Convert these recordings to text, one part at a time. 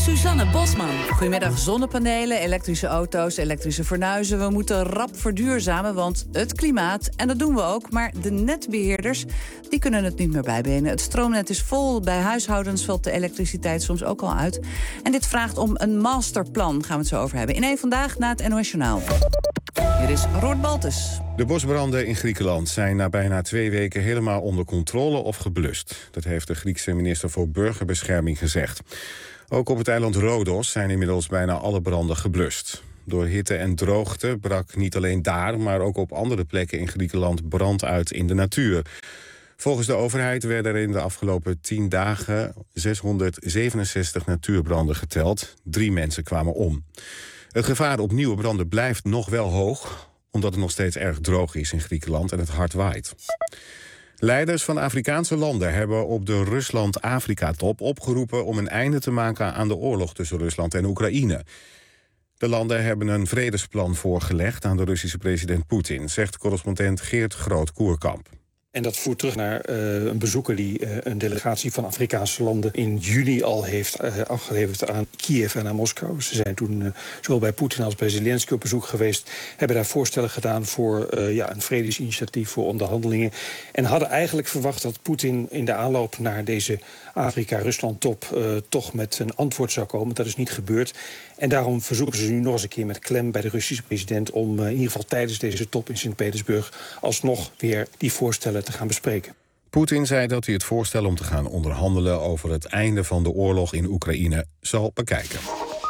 Suzanne Bosman. Goedemiddag. Zonnepanelen, elektrische auto's, elektrische fornuizen. We moeten rap verduurzamen, want het klimaat, en dat doen we ook. Maar de netbeheerders, die kunnen het niet meer bijbenen. Het stroomnet is vol. Bij huishoudens valt de elektriciteit soms ook al uit. En dit vraagt om een masterplan, gaan we het zo over hebben. In één Vandaag na het NOS Journaal. Hier is Roord Baltus. De bosbranden in Griekenland zijn na bijna 2 weken helemaal onder controle of geblust. Dat heeft de Griekse minister voor Burgerbescherming gezegd. Ook op het eiland Rodos zijn inmiddels bijna alle branden geblust. Door hitte en droogte brak niet alleen daar, maar ook op andere plekken in Griekenland brand uit in de natuur. Volgens de overheid werden er in de afgelopen 10 dagen 667 natuurbranden geteld. 3 mensen kwamen om. Het gevaar op nieuwe branden blijft nog wel hoog, omdat het nog steeds erg droog is in Griekenland en het hard waait. Leiders van Afrikaanse landen hebben op de Rusland-Afrika-top opgeroepen om een einde te maken aan de oorlog tussen Rusland en Oekraïne. De landen hebben een vredesplan voorgelegd aan de Russische president Poetin, zegt correspondent Geert Groot-Koerkamp. En dat voert terug naar een bezoeker die een delegatie van Afrikaanse landen in juni al heeft afgeleverd aan Kiev en aan Moskou. Ze zijn toen zowel bij Poetin als bij Zelensky op bezoek geweest, hebben daar voorstellen gedaan voor een vredesinitiatief, voor onderhandelingen. En hadden eigenlijk verwacht dat Poetin in de aanloop naar deze Afrika-Rusland-top toch met een antwoord zou komen. Dat is niet gebeurd. En daarom verzoeken ze nu nog eens een keer met klem bij de Russische president om in ieder geval tijdens deze top in Sint-Petersburg alsnog weer die voorstellen te gaan bespreken. Poetin zei dat hij het voorstel om te gaan onderhandelen over het einde van de oorlog in Oekraïne zal bekijken.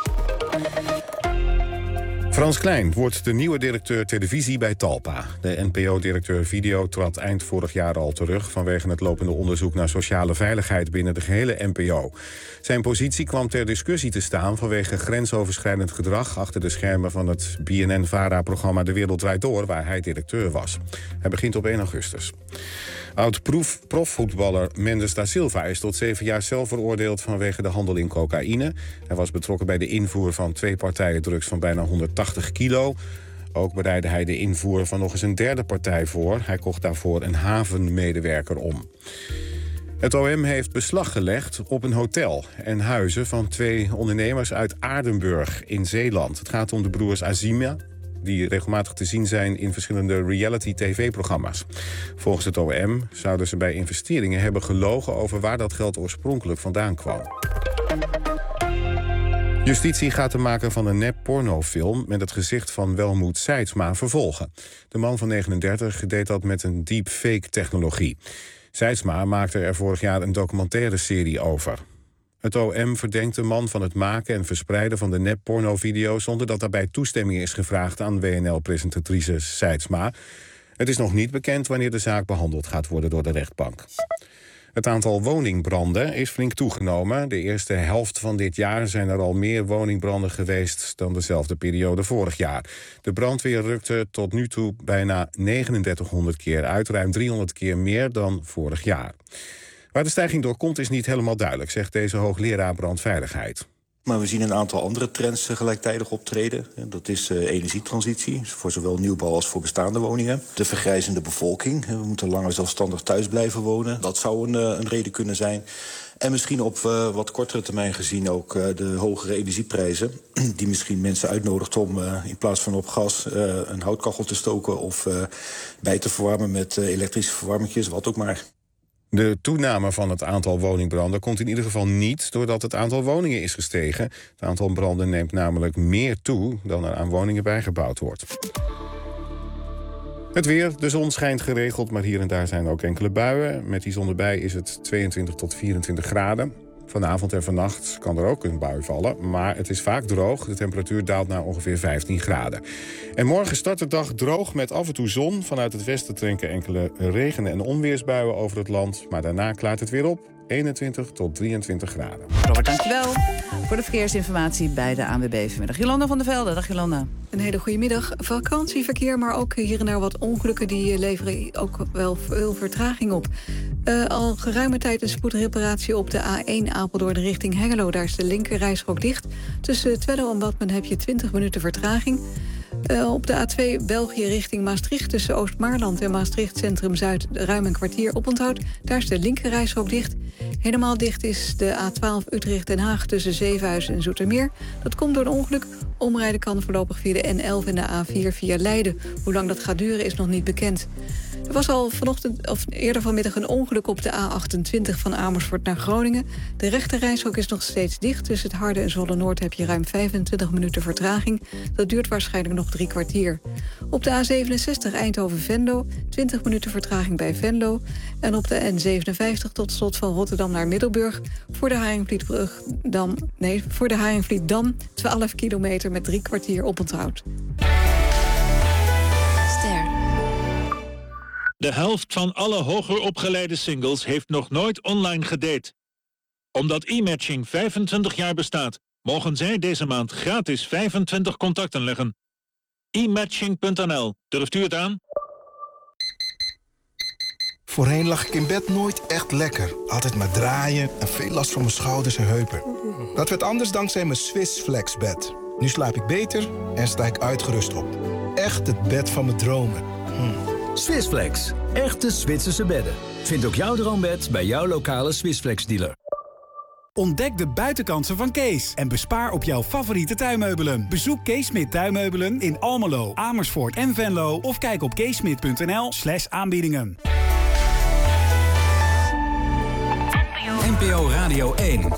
Frans Klein wordt de nieuwe directeur televisie bij Talpa. De NPO-directeur video trad eind vorig jaar al terug vanwege het lopende onderzoek naar sociale veiligheid binnen de gehele NPO. Zijn positie kwam ter discussie te staan vanwege grensoverschrijdend gedrag achter de schermen van het BNN-VARA-programma De Wereld Draait Door, waar hij directeur was. Hij begint op 1 augustus. Oud-profvoetballer Mendes da Silva is tot 7 jaar zelf veroordeeld vanwege de handel in cocaïne. Hij was betrokken bij de invoer van 2 partijen drugs van bijna 180 kilo. Ook bereidde hij de invoer van nog eens een 3e partij voor. Hij kocht daarvoor een havenmedewerker om. Het OM heeft beslag gelegd op een hotel en huizen van 2 ondernemers uit Aardenburg in Zeeland. Het gaat om de broers Azima, die regelmatig te zien zijn in verschillende reality-tv-programma's. Volgens het OM zouden ze bij investeringen hebben gelogen over waar dat geld oorspronkelijk vandaan kwam. Justitie gaat de maker van een nep-pornofilm met het gezicht van Welmoed Seidsma vervolgen. De man van 39 deed dat met een deepfake-technologie. Seidsma maakte er vorig jaar een documentaire serie over. Het OM verdenkt de man van het maken en verspreiden van de nep-pornovideo zonder dat daarbij toestemming is gevraagd aan WNL-presentatrice Seidsma. Het is nog niet bekend wanneer de zaak behandeld gaat worden door de rechtbank. Het aantal woningbranden is flink toegenomen. De eerste helft van dit jaar zijn er al meer woningbranden geweest dan dezelfde periode vorig jaar. De brandweer rukte tot nu toe bijna 3900 keer uit, ruim 300 keer meer dan vorig jaar. Waar de stijging door komt is niet helemaal duidelijk, zegt deze hoogleraar brandveiligheid. Maar we zien een aantal andere trends gelijktijdig optreden. Dat is energietransitie, voor zowel nieuwbouw als voor bestaande woningen. De vergrijzende bevolking. We moeten langer zelfstandig thuis blijven wonen. Dat zou een reden kunnen zijn. En misschien op wat kortere termijn gezien ook de hogere energieprijzen. Die misschien mensen uitnodigt om in plaats van op gas een houtkachel te stoken of bij te verwarmen met elektrische verwarmingjes, wat ook maar. De toename van het aantal woningbranden komt in ieder geval niet doordat het aantal woningen is gestegen. Het aantal branden neemt namelijk meer toe dan er aan woningen bijgebouwd wordt. Het weer, de zon schijnt geregeld, maar hier en daar zijn ook enkele buien. Met die zon erbij is het 22 tot 24 graden. Vanavond en vannacht kan er ook een bui vallen, maar het is vaak droog. De temperatuur daalt naar ongeveer 15 graden. En morgen start de dag droog met af en toe zon. Vanuit het westen trekken enkele regen- en onweersbuien over het land. Maar daarna klaart het weer op. 21 tot 23 graden. Robert, dankjewel voor de verkeersinformatie bij de ANWB vanmiddag. Jolanda van der Velde, dag Jolanda. Een hele goede middag. Vakantieverkeer, maar ook hier en daar wat ongelukken, die leveren ook wel veel vertraging op. Al geruime tijd een spoedreparatie op de A1 Apeldoorn richting Hengelo. Daar is de linkerrijstrook dicht. Tussen Twello en Badmen heb je 20 minuten vertraging. Op de A2 België richting Maastricht tussen Oost-Maarland en Maastricht Centrum Zuid ruim een kwartier oponthoud. Daar is de linkerrijstrook dicht. Helemaal dicht is de A12 Utrecht-Den Haag tussen Zevenhuizen en Zoetermeer. Dat komt door een ongeluk. Omrijden kan voorlopig via de N11 en de A4 via Leiden. Hoe lang dat gaat duren is nog niet bekend. Er was al eerder vanmiddag een ongeluk op de A28 van Amersfoort naar Groningen. De rechterrijstrook is nog steeds dicht. Tussen het Harde en Zwolle-Noord heb je ruim 25 minuten vertraging. Dat duurt waarschijnlijk nog 3 kwartier. Op de A67 Eindhoven-Venlo, 20 minuten vertraging bij Venlo. En op de N57 tot slot van Rotterdam naar Middelburg. Voor de Haringvlietdam 12 kilometer met 3 kwartier oponthoud. De helft van alle hoger opgeleide singles heeft nog nooit online gedate. Omdat e-matching 25 jaar bestaat, mogen zij deze maand gratis 25 contacten leggen. e-matching.nl. Durft u het aan? Voorheen lag ik in bed nooit echt lekker. Altijd maar draaien en veel last van mijn schouders en heupen. Dat werd anders dankzij mijn Swiss Flex bed. Nu slaap ik beter en sta ik uitgerust op. Echt het bed van mijn dromen. Swissflex. Echte Zwitserse bedden. Vind ook jouw droombed bij jouw lokale Swissflex dealer. Ontdek de buitenkansen van Kees en bespaar op jouw favoriete tuinmeubelen. Bezoek Kees Smit Tuinmeubelen in Almelo, Amersfoort en Venlo of kijk op keesmit.nl/aanbiedingen. NPO Radio 1.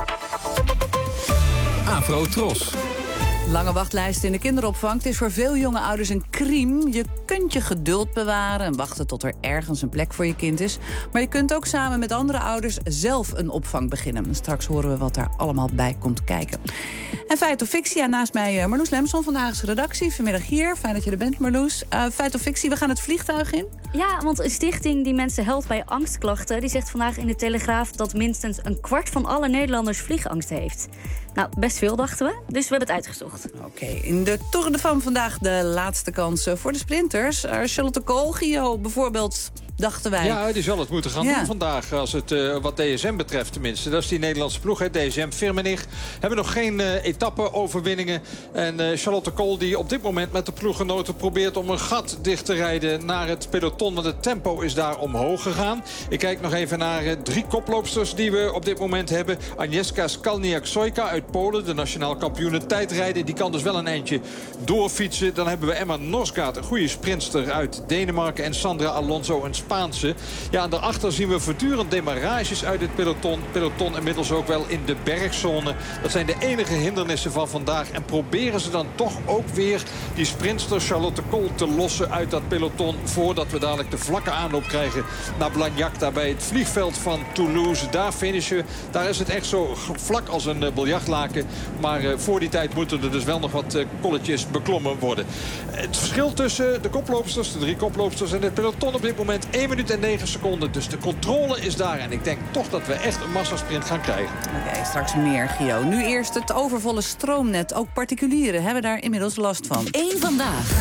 Afro Tros. Lange wachtlijsten in de kinderopvang. Het is voor veel jonge ouders een crime. Je kunt je geduld bewaren en wachten tot er ergens een plek voor je kind is. Maar je kunt ook samen met andere ouders zelf een opvang beginnen. Straks horen we wat daar allemaal bij komt kijken. En Feit of Fictie, naast mij Marloes Lemson van de Haagse redactie. Vanmiddag hier, fijn dat je er bent Marloes. Feit of Fictie, we gaan het vliegtuig in. Ja, want een stichting die mensen helpt bij angstklachten, die zegt vandaag in de Telegraaf dat minstens een kwart van alle Nederlanders vliegangst heeft. Nou, best veel dachten we, dus we hebben het uitgezocht. Oké, in de Tour de Femme vandaag de laatste kans voor de sprinters. Charlotte Kool, Gio bijvoorbeeld, dachten wij. Ja, die zal het moeten gaan doen vandaag, als het wat DSM betreft tenminste. Dat is die Nederlandse ploeg, hè, DSM Firmenich. Hebben nog geen etappe-overwinningen. En Charlotte Kool die op dit moment met de ploeggenoten probeert om een gat dicht te rijden naar het peloton. Want het tempo is daar omhoog gegaan. Ik kijk nog even naar 3 koploopsters die we op dit moment hebben. Agnieszka Skalniak-Sojka uit Polen, de nationaal kampioene tijdrijden. Die kan dus wel een eindje doorfietsen. Dan hebben we Emma Norsgaard, een goede sprinter uit Denemarken. En Sandra Alonso, een Spaanse. Ja, en daarachter zien we voortdurend demarages uit het peloton. Peloton inmiddels ook wel in de bergzone. Dat zijn de enige hindernissen van vandaag. En proberen ze dan toch ook weer die sprinter Charlotte Kool te lossen uit dat peloton. Voordat we dadelijk de vlakke aanloop krijgen naar Blagnac. Daar bij het vliegveld van Toulouse. Daar finishen. Daar is het echt zo vlak als een biljartlaken. Maar voor die tijd moeten er dus wel nog wat kolletjes beklommen worden. Het verschil tussen de koploopsters, de 3 koploopsters en het peloton op dit moment 1 minuut en 9 seconden. Dus de controle is daar. En ik denk toch dat we echt een massasprint gaan krijgen. Oké, straks meer, Gio. Nu eerst het overvolle stroomnet. Ook particulieren hebben daar inmiddels last van. Eén vandaag.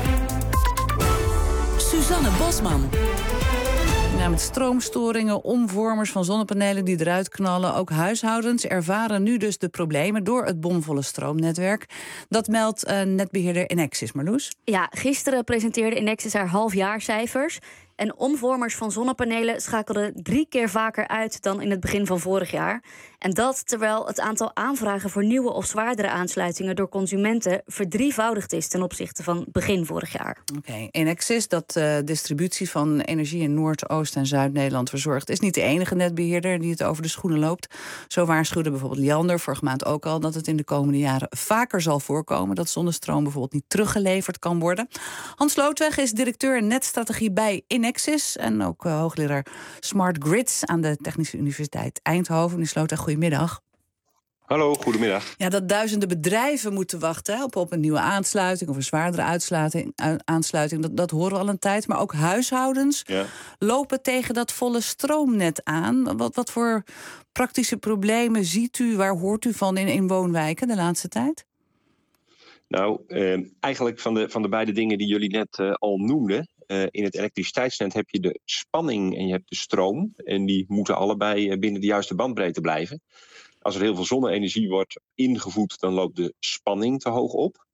Suzanne Bosman. Ja, met stroomstoringen, omvormers van zonnepanelen die eruit knallen. Ook huishoudens ervaren nu dus de problemen door het bomvolle stroomnetwerk. Dat meldt netbeheerder Enexis, Marloes. Ja, gisteren presenteerde Enexis haar halfjaarcijfers. En omvormers van zonnepanelen schakelden 3 keer vaker uit dan in het begin van vorig jaar. En dat terwijl het aantal aanvragen voor nieuwe of zwaardere aansluitingen door consumenten verdrievoudigd is ten opzichte van begin vorig jaar. Oké, Enexis, dat distributie van energie in Noord-, Oost- en Zuid-Nederland verzorgt, is niet de enige netbeheerder die het over de schoenen loopt. Zo waarschuwde bijvoorbeeld Liander vorige maand ook al dat het in de komende jaren vaker zal voorkomen dat zonnestroom bijvoorbeeld niet teruggeleverd kan worden. Hans Lootweg is directeur netstrategie bij Enexis en ook hoogleraar Smart Grids aan de Technische Universiteit Eindhoven. Meneer Lootweg, goedemiddag. Hallo, goedemiddag. Ja, dat duizenden bedrijven moeten wachten op een nieuwe aansluiting of een zwaardere aansluiting, dat horen we al een tijd. Maar ook huishoudens lopen tegen dat volle stroomnet aan. Wat voor praktische problemen ziet u, waar hoort u van in woonwijken de laatste tijd? Nou, eigenlijk van de beide dingen die jullie net al noemden. In het elektriciteitsnet heb je de spanning en je hebt de stroom. En die moeten allebei binnen de juiste bandbreedte blijven. Als er heel veel zonne-energie wordt ingevoed, dan loopt de spanning te hoog op.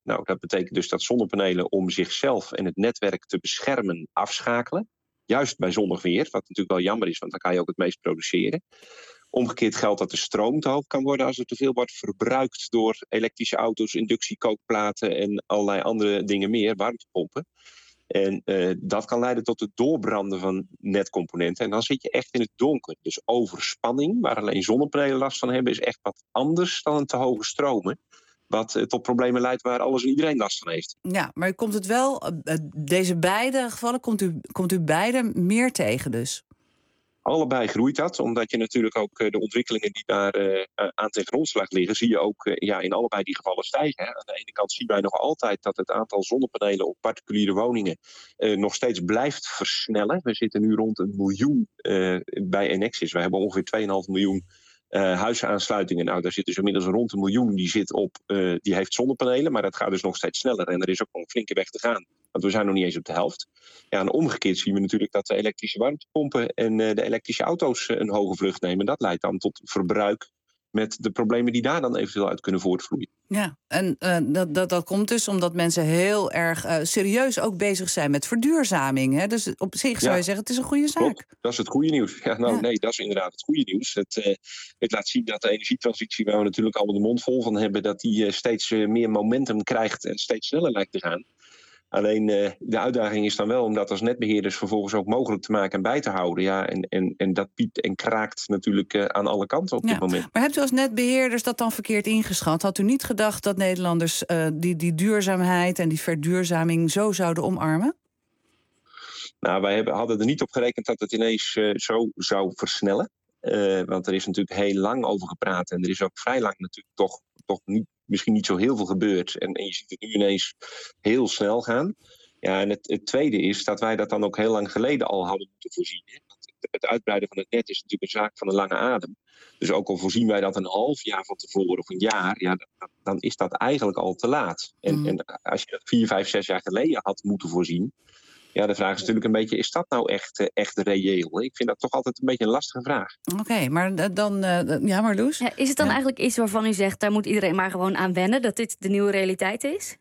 Nou, dat betekent dus dat zonnepanelen om zichzelf en het netwerk te beschermen afschakelen. Juist bij zonnig weer, wat natuurlijk wel jammer is, want dan kan je ook het meest produceren. Omgekeerd geldt dat de stroom te hoog kan worden als er te veel wordt verbruikt door elektrische auto's, inductiekookplaten en allerlei andere dingen meer, warmtepompen. En dat kan leiden tot het doorbranden van netcomponenten. En dan zit je echt in het donker. Dus overspanning, waar alleen zonnepanelen last van hebben, is echt wat anders dan een te hoge stromen. Wat tot problemen leidt waar alles en iedereen last van heeft. Ja, maar komt het wel, deze beide gevallen, komt u beide meer tegen dus? Allebei groeit dat, omdat je natuurlijk ook de ontwikkelingen die daar aan ten grondslag liggen, zie je ook in allebei die gevallen stijgen. Hè. Aan de ene kant zien wij nog altijd dat het aantal zonnepanelen op particuliere woningen nog steeds blijft versnellen. We zitten nu rond 1 miljoen bij Enexis. We hebben ongeveer 2,5 miljoen huisaansluitingen. Nou, daar zit dus inmiddels rond 1 miljoen die heeft zonnepanelen, maar dat gaat dus nog steeds sneller. En er is ook nog een flinke weg te gaan, want we zijn nog niet eens op de helft. Ja, en omgekeerd zien we natuurlijk dat de elektrische warmtepompen en de elektrische auto's een hoge vlucht nemen. Dat leidt dan tot verbruik met de problemen die daar dan eventueel uit kunnen voortvloeien. Ja, en dat komt dus omdat mensen heel erg serieus ook bezig zijn met verduurzaming. Hè? Dus op zich zou je zeggen, het is een goede zaak. Klopt, dat is het goede nieuws. Ja, nee, dat is inderdaad het goede nieuws. Het laat zien dat de energietransitie, waar we natuurlijk allemaal de mond vol van hebben, dat die steeds meer momentum krijgt en steeds sneller lijkt te gaan. Alleen de uitdaging is dan wel om dat als netbeheerders vervolgens ook mogelijk te maken en bij te houden. Ja, en dat piept en kraakt natuurlijk aan alle kanten op dit moment. Maar hebt u als netbeheerders dat dan verkeerd ingeschat? Had u niet gedacht dat Nederlanders die duurzaamheid en die verduurzaming zo zouden omarmen? Nou, wij hadden er niet op gerekend dat het ineens zo zou versnellen. Want er is natuurlijk heel lang over gepraat. En er is ook vrij lang natuurlijk toch misschien niet zo heel veel gebeurd. En je ziet het nu ineens heel snel gaan. Ja, en het tweede is dat wij dat dan ook heel lang geleden al hadden moeten voorzien. Want het uitbreiden van het net is natuurlijk een zaak van een lange adem. Dus ook al voorzien wij dat een half jaar van tevoren of een jaar, ja, dan is dat eigenlijk al te laat. En als je dat 4, 5, 6 jaar geleden had moeten voorzien, ja, de vraag is natuurlijk een beetje, is dat nou echt reëel? Ik vind dat toch altijd een beetje een lastige vraag. Oké, maar dan... Marloes? Ja, is het dan eigenlijk iets waarvan u zegt, daar moet iedereen maar gewoon aan wennen, dat dit de nieuwe realiteit is?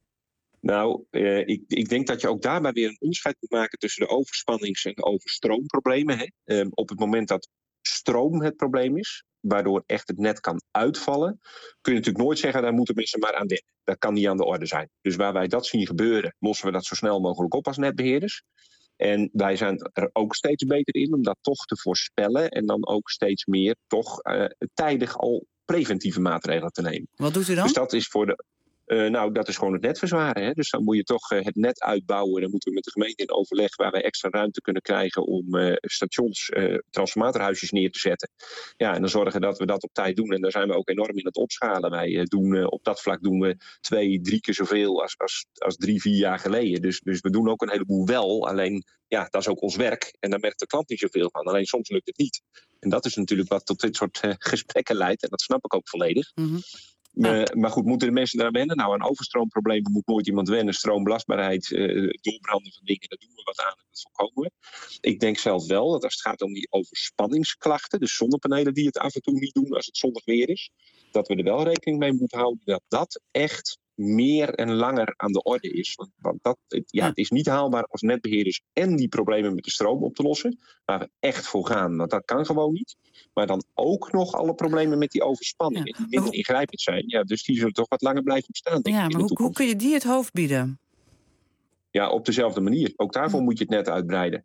Nou, ik denk dat je ook daarbij weer een onderscheid moet maken tussen de overspannings- en de overstroomproblemen. Hè. Op het moment dat stroom het probleem is, waardoor echt het net kan uitvallen, kun je natuurlijk nooit zeggen, daar moeten mensen maar aan wennen. Dat kan niet aan de orde zijn. Dus waar wij dat zien gebeuren, lossen we dat zo snel mogelijk op als netbeheerders. En wij zijn er ook steeds beter in om dat toch te voorspellen en dan ook steeds meer toch tijdig al preventieve maatregelen te nemen. Wat doet u dan? Dus dat is dat is gewoon het net verzwaren. Hè? Dus dan moet je toch het net uitbouwen. Dan moeten we met de gemeente in overleg waar wij extra ruimte kunnen krijgen om stations, transformatorhuisjes neer te zetten. Ja, en dan zorgen dat we dat op tijd doen. En daar zijn we ook enorm in het opschalen. Wij doen op dat vlak doen we 2, 3 keer zoveel als 3, 4 jaar geleden. Dus we doen ook een heleboel wel. Alleen, ja, dat is ook ons werk. En daar merkt de klant niet zoveel van. Alleen soms lukt het niet. En dat is natuurlijk wat tot dit soort gesprekken leidt. En dat snap ik ook volledig. Mm-hmm. Maar goed, moeten de mensen daar wennen? Nou, aan overstroomproblemen moet nooit iemand wennen. Stroombelastbaarheid, doorbranden van dingen, daar doen we wat aan en dat voorkomen we. Ik denk zelf wel dat als het gaat om die overspanningsklachten, dus zonnepanelen die het af en toe niet doen als het zonnig weer is, dat we er wel rekening mee moeten houden dat dat echt meer en langer aan de orde is. Want het is niet haalbaar als netbeheerders en die problemen met de stroom op te lossen, waar we echt voor gaan. Want dat kan gewoon niet. Maar dan ook nog alle problemen met die overspanning, die minder ingrijpend zijn. Ja, dus die zullen toch wat langer blijven bestaan. Ja, maar hoe kun je die het hoofd bieden? Ja, op dezelfde manier. Ook daarvoor moet je het net uitbreiden.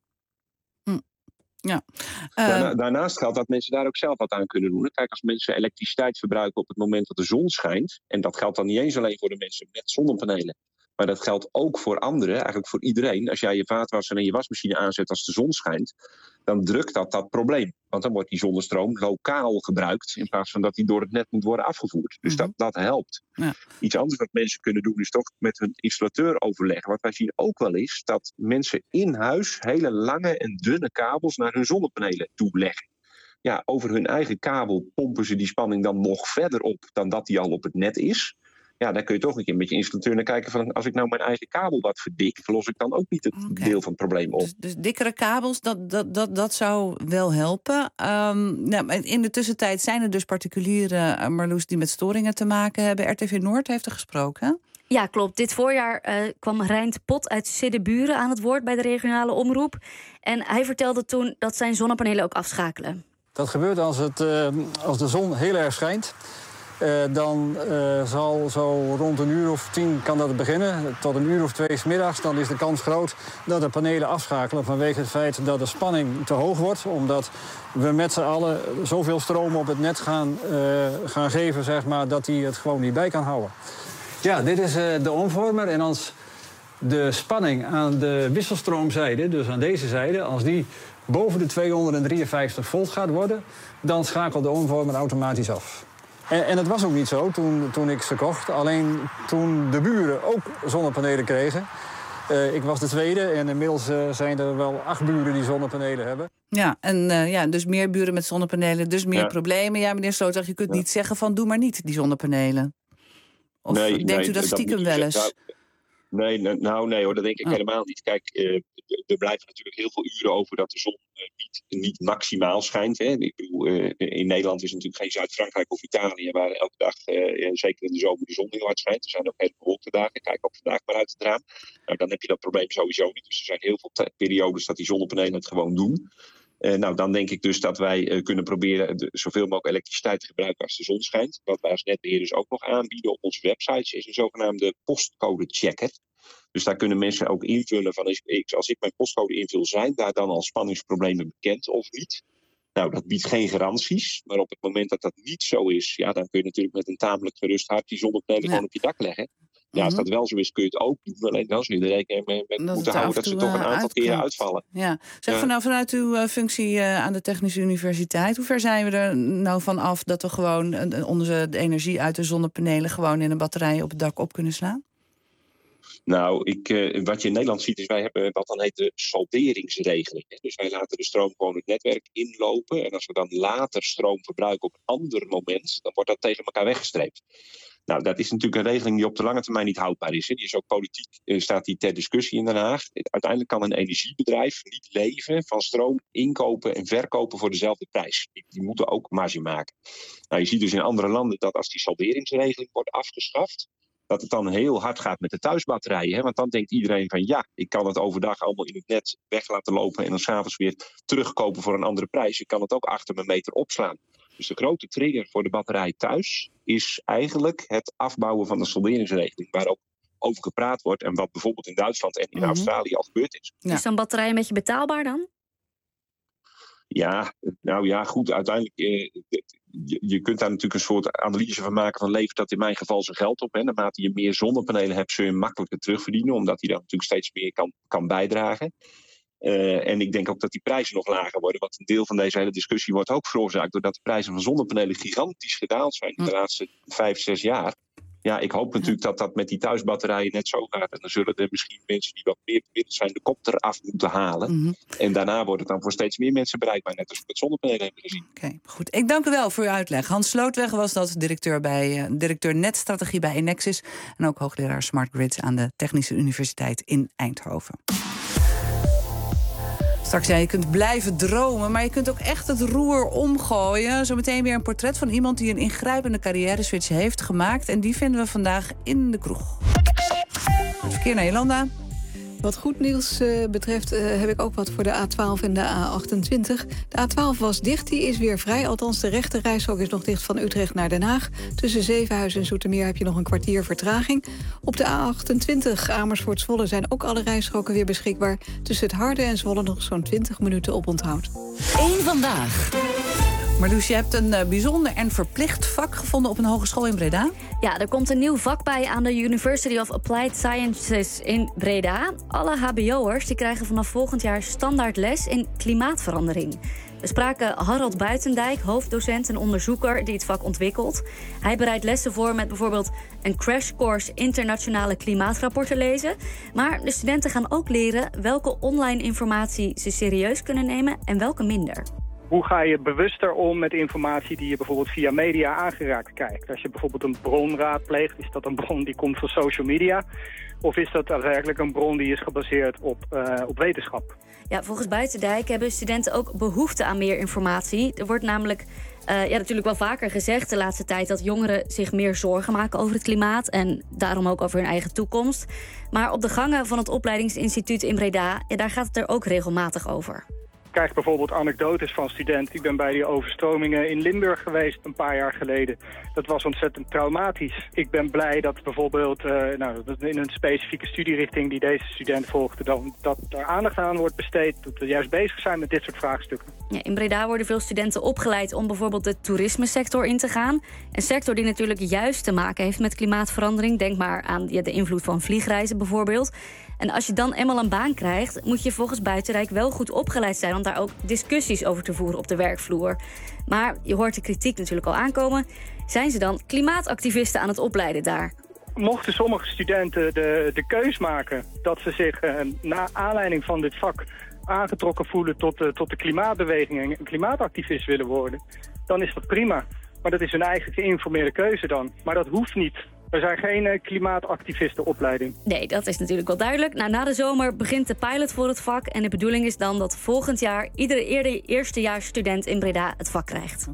Ja. Daarnaast geldt dat mensen daar ook zelf wat aan kunnen doen. Kijk, als mensen elektriciteit verbruiken op het moment dat de zon schijnt, en dat geldt dan niet eens alleen voor de mensen met zonnepanelen, maar dat geldt ook voor anderen, eigenlijk voor iedereen. Als jij je vaatwasser en je wasmachine aanzet als de zon schijnt, dan drukt dat probleem. Want dan wordt die zonnestroom lokaal gebruikt, in plaats van dat die door het net moet worden afgevoerd. Dus dat helpt. Ja. Iets anders wat mensen kunnen doen is toch met hun installateur overleggen. Wat wij zien ook wel is dat mensen in huis hele lange en dunne kabels naar hun zonnepanelen toe leggen. Ja, over hun eigen kabel pompen ze die spanning dan nog verder op dan dat die al op het net is. Ja, daar kun je toch een keer met je installateur naar kijken van, als ik nou mijn eigen kabel wat verdik, los ik dan ook niet het deel van het probleem op. Dus dikkere kabels, dat zou wel helpen. In de tussentijd zijn er dus particulieren, Marloes, die met storingen te maken hebben. RTV Noord heeft er gesproken. Ja, klopt. Dit voorjaar kwam Reint Pot uit Siddeburen aan het woord bij de regionale omroep. En hij vertelde toen dat zijn zonnepanelen ook afschakelen. Dat gebeurt als de zon heel erg schijnt. Dan zal zo rond 10:00 kan dat beginnen. Tot 1:00 's middags. Dan is de kans groot dat de panelen afschakelen vanwege het feit dat de spanning te hoog wordt. Omdat we met z'n allen zoveel stroom op het net gaan geven, zeg maar, dat hij het gewoon niet bij kan houden. Ja, dit is de omvormer. En als de spanning aan de wisselstroomzijde, dus aan deze zijde, als die boven de 253 volt gaat worden, dan schakelt de omvormer automatisch af. En het was ook niet zo toen ik ze kocht. Alleen toen de buren ook zonnepanelen kregen. Ik was de tweede en inmiddels zijn er wel 8 buren die zonnepanelen hebben. Ja, en dus meer buren met zonnepanelen, dus meer problemen. Ja, meneer Sloterdijk, je kunt niet zeggen van doe maar niet die zonnepanelen. Of denkt u dat stiekem wel eens? Nee hoor, dat denk ik helemaal niet. Kijk, er blijven natuurlijk heel veel uren over dat de zon niet maximaal schijnt. Hè. Ik bedoel, in Nederland is het natuurlijk geen Zuid-Frankrijk of Italië waar elke dag, zeker in de zomer, de zon heel hard schijnt. Er zijn ook hele bewolkte dagen. Kijk ook vandaag maar uit het raam. Nou, dan heb je dat probleem sowieso niet. Dus er zijn heel veel periodes dat die zonnepanelen het gewoon doen. Dan denk ik dus dat wij kunnen proberen zoveel mogelijk elektriciteit te gebruiken als de zon schijnt. Wat wij als netbeheerders ook nog aanbieden op onze websites is een zogenaamde postcode checker. Dus daar kunnen mensen ook invullen van als ik mijn postcode invul, zijn daar dan al spanningsproblemen bekend of niet? Nou, dat biedt geen garanties. Maar op het moment dat dat niet zo is, ja, dan kun je natuurlijk met een tamelijk gerust hart die zonnepanelen gewoon op je dak leggen. Ja, als dat wel zo is, kun je het ook doen. Alleen dan zul je er rekening mee moeten houden dat ze toch een aantal keren uitvallen. Ja. Zeg, vanuit uw functie aan de Technische Universiteit, hoe ver zijn we er nou van af dat we gewoon de energie uit de zonnepanelen gewoon in een batterij op het dak op kunnen slaan? Nou, wat je in Nederland ziet is wij hebben wat dan heet de salderingsregeling. Dus wij laten de stroom gewoon het netwerk inlopen. En als we dan later stroom verbruiken op een ander moment, dan wordt dat tegen elkaar weggestreept. Nou, dat is natuurlijk een regeling die op de lange termijn niet houdbaar is. Hè. Die is ook politiek, staat die ter discussie in Den Haag. Uiteindelijk kan een energiebedrijf niet leven van stroom inkopen en verkopen voor dezelfde prijs. Die moeten ook marge maken. Nou, je ziet dus in andere landen dat als die salderingsregeling wordt afgeschaft, dat het dan heel hard gaat met de thuisbatterijen. Hè? Want dan denkt iedereen van ja, ik kan het overdag allemaal in het net weg laten lopen en dan 's avonds weer terugkopen voor een andere prijs. Ik kan het ook achter mijn meter opslaan. Dus de grote trigger voor de batterij thuis is eigenlijk het afbouwen van de salderingsregeling, waar ook over gepraat wordt en wat bijvoorbeeld in Duitsland en in Australië al gebeurd is. Ja. Is zo'n batterij een beetje betaalbaar dan? Ja, nou ja, goed, uiteindelijk, je kunt daar natuurlijk een soort analyse van maken van levert dat in mijn geval zijn geld op. Hè? Naarmate je meer zonnepanelen hebt, zul je makkelijker terugverdienen, omdat die dan natuurlijk steeds meer kan bijdragen. En ik denk ook dat die prijzen nog lager worden, want een deel van deze hele discussie wordt ook veroorzaakt doordat de prijzen van zonnepanelen gigantisch gedaald zijn in de laatste 5-6 jaar. Ja, ik hoop natuurlijk dat dat met die thuisbatterijen net zo gaat. En dan zullen er misschien mensen die wat meer bemiddeld zijn de kop eraf moeten halen. En daarna wordt het dan voor steeds meer mensen bereikbaar. Net als we het zonnepanelen hebben gezien. Oké, goed. Ik dank u wel voor uw uitleg. Hans Slootweg was dat, directeur netstrategie bij Enexis. En ook hoogleraar Smart Grids aan de Technische Universiteit in Eindhoven. Straks, ja, je kunt blijven dromen, maar je kunt ook echt het roer omgooien. Zometeen weer een portret van iemand die een ingrijpende carrière-switch heeft gemaakt. En die vinden we vandaag in de kroeg. Het verkeer naar Jolanda. Wat goed nieuws betreft heb ik ook wat voor de A12 en de A28. De A12 was dicht, die is weer vrij. Althans, de rechte reishok is nog dicht van Utrecht naar Den Haag. Tussen Zevenhuizen en Zoetermeer heb je nog een kwartier vertraging. Op de A28 Amersfoort-Zwolle zijn ook alle rijstroken weer beschikbaar. Tussen het Harde en Zwolle nog zo'n 20 minuten oponthoud. Eén vandaag. Marloes, je hebt een bijzonder en verplicht vak gevonden op een hogeschool in Breda. Ja, er komt een nieuw vak bij aan de University of Applied Sciences in Breda. Alle hbo'ers die krijgen vanaf volgend jaar standaard les in klimaatverandering. We spraken Harold Buitendijk, hoofddocent en onderzoeker die het vak ontwikkelt. Hij bereidt lessen voor met bijvoorbeeld een crashcourse internationale klimaatrapporten lezen. Maar de studenten gaan ook leren welke online informatie ze serieus kunnen nemen en welke minder. Hoe ga je bewuster om met informatie die je bijvoorbeeld via media aangeraakt krijgt? Als je bijvoorbeeld een bron raadpleegt, is dat een bron die komt van social media? Of is dat daadwerkelijk een bron die is gebaseerd op wetenschap? Ja, volgens Buitendijk hebben studenten ook behoefte aan meer informatie. Er wordt namelijk Natuurlijk wel vaker gezegd de laatste tijd dat jongeren zich meer zorgen maken over het klimaat en daarom ook over hun eigen toekomst. Maar op de gangen van het opleidingsinstituut in Breda, daar gaat het er ook regelmatig over. Ik krijg bijvoorbeeld anekdotes van studenten. Ik ben bij die overstromingen in Limburg geweest een paar jaar geleden. Dat was ontzettend traumatisch. Ik ben blij dat bijvoorbeeld in een specifieke studierichting die deze student volgde, dat er aandacht aan wordt besteed. Dat we juist bezig zijn met dit soort vraagstukken. Ja, in Breda worden veel studenten opgeleid om bijvoorbeeld de toerismesector in te gaan. Een sector die natuurlijk juist te maken heeft met klimaatverandering. Denk maar aan de invloed van vliegreizen bijvoorbeeld. En als je dan eenmaal een baan krijgt, moet je volgens Buitenrijk wel goed opgeleid zijn om daar ook discussies over te voeren op de werkvloer. Maar je hoort de kritiek natuurlijk al aankomen. Zijn ze dan klimaatactivisten aan het opleiden daar? Mochten sommige studenten de keus maken dat ze zich na aanleiding van dit vak aangetrokken voelen tot de klimaatbeweging en klimaatactivist willen worden, dan is dat prima. Maar dat is hun eigen geïnformeerde keuze dan. Maar dat hoeft niet. Er zijn geen klimaatactivistenopleiding. Nee, dat is natuurlijk wel duidelijk. Na de zomer begint de pilot voor het vak. En de bedoeling is dan dat volgend jaar iedere eerstejaarsstudent in Breda het vak krijgt.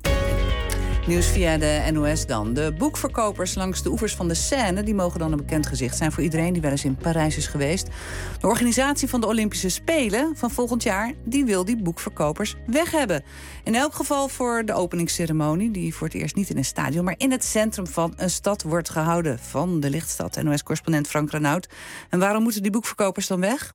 Nieuws via de NOS dan. De boekverkopers langs de oevers van de Seine die mogen dan een bekend gezicht zijn voor iedereen die wel eens in Parijs is geweest. De organisatie van de Olympische Spelen van volgend jaar die wil die boekverkopers weg hebben. In elk geval voor de openingsceremonie, die voor het eerst niet in een stadion, maar in het centrum van een stad wordt gehouden, van de Lichtstad. NOS-correspondent Frank Renaud. En waarom moeten die boekverkopers dan weg?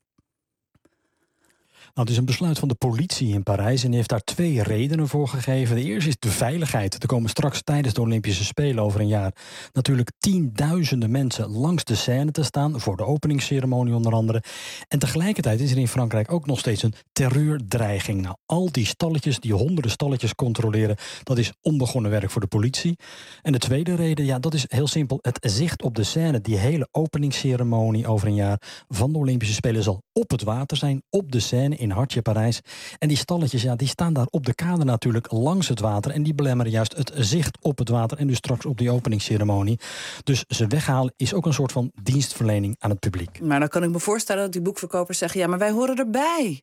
Het is een besluit van de politie in Parijs en die heeft daar 2 redenen voor gegeven. De eerste is de veiligheid. Er komen straks tijdens de Olympische Spelen over een jaar natuurlijk tienduizenden mensen langs de Seine te staan, voor de openingsceremonie onder andere. En tegelijkertijd is er in Frankrijk ook nog steeds een terreurdreiging. Nou, al die stalletjes, die honderden stalletjes controleren, dat is onbegonnen werk voor de politie. En de tweede reden, dat is heel simpel. Het zicht op de Seine, die hele openingsceremonie over een jaar van de Olympische Spelen zal op het water zijn, op de Seine in hartje Parijs. En die stalletjes, die staan daar op de kade natuurlijk langs het water. En die belemmeren juist het zicht op het water en dus straks op die openingsceremonie. Dus ze weghalen is ook een soort van dienstverlening aan het publiek. Maar dan kan ik me voorstellen dat die boekverkopers zeggen, ja, maar wij horen erbij.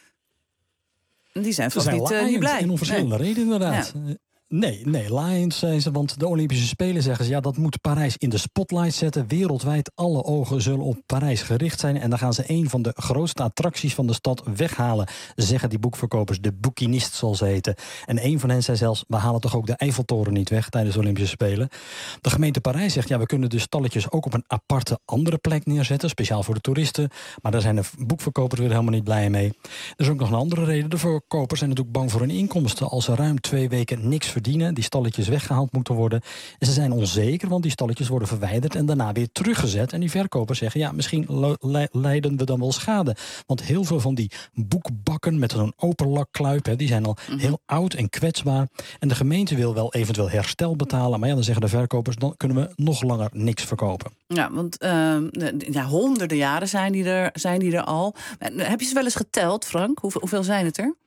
En die zijn vast niet blij. En om verschillende redenen inderdaad. Ja. Nee, laaiend zijn ze, want de Olympische Spelen zeggen ze, dat moet Parijs in de spotlight zetten. Wereldwijd, alle ogen zullen op Parijs gericht zijn. En dan gaan ze een van de grootste attracties van de stad weghalen, zeggen die boekverkopers, de boekinist zal ze heten. En een van hen zei zelfs, we halen toch ook de Eiffeltoren niet weg tijdens de Olympische Spelen. De gemeente Parijs zegt, we kunnen de stalletjes ook op een aparte andere plek neerzetten, speciaal voor de toeristen. Maar daar zijn de boekverkopers weer helemaal niet blij mee. Er is ook nog een andere reden. De verkopers zijn natuurlijk bang voor hun inkomsten. Als ze ruim 2 weken niks verdienen, die stalletjes weggehaald moeten worden. En ze zijn onzeker, want die stalletjes worden verwijderd en daarna weer teruggezet. En die verkopers zeggen, misschien lijden we dan wel schade. Want heel veel van die boekbakken met zo'n open lakkluip, die zijn al heel oud en kwetsbaar. En de gemeente wil wel eventueel herstel betalen, maar dan zeggen de verkopers, dan kunnen we nog langer niks verkopen. Ja, want honderden jaren zijn die er al. Heb je ze wel eens geteld, Frank? Hoeveel zijn het er?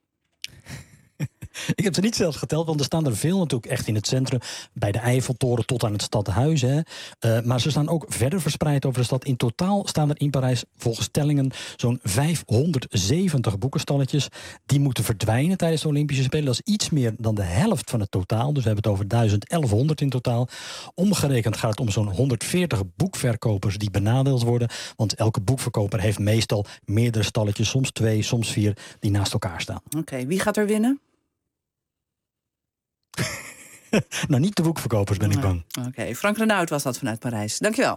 Ik heb ze niet zelf geteld, want er staan er veel natuurlijk echt in het centrum. Bij de Eiffeltoren tot aan het stadhuis. Maar ze staan ook verder verspreid over de stad. In totaal staan er in Parijs volgens tellingen zo'n 570 boekenstalletjes. Die moeten verdwijnen tijdens de Olympische Spelen. Dat is iets meer dan de helft van het totaal. Dus we hebben het over 1100 in totaal. Omgerekend gaat het om zo'n 140 boekverkopers die benadeeld worden. Want elke boekverkoper heeft meestal meerdere stalletjes, soms 2, soms 4, die naast elkaar staan. Oké, wie gaat er winnen? Nou, niet de boekverkopers, ben ik bang. Oké, Frank Renaud was dat vanuit Parijs. Dankjewel.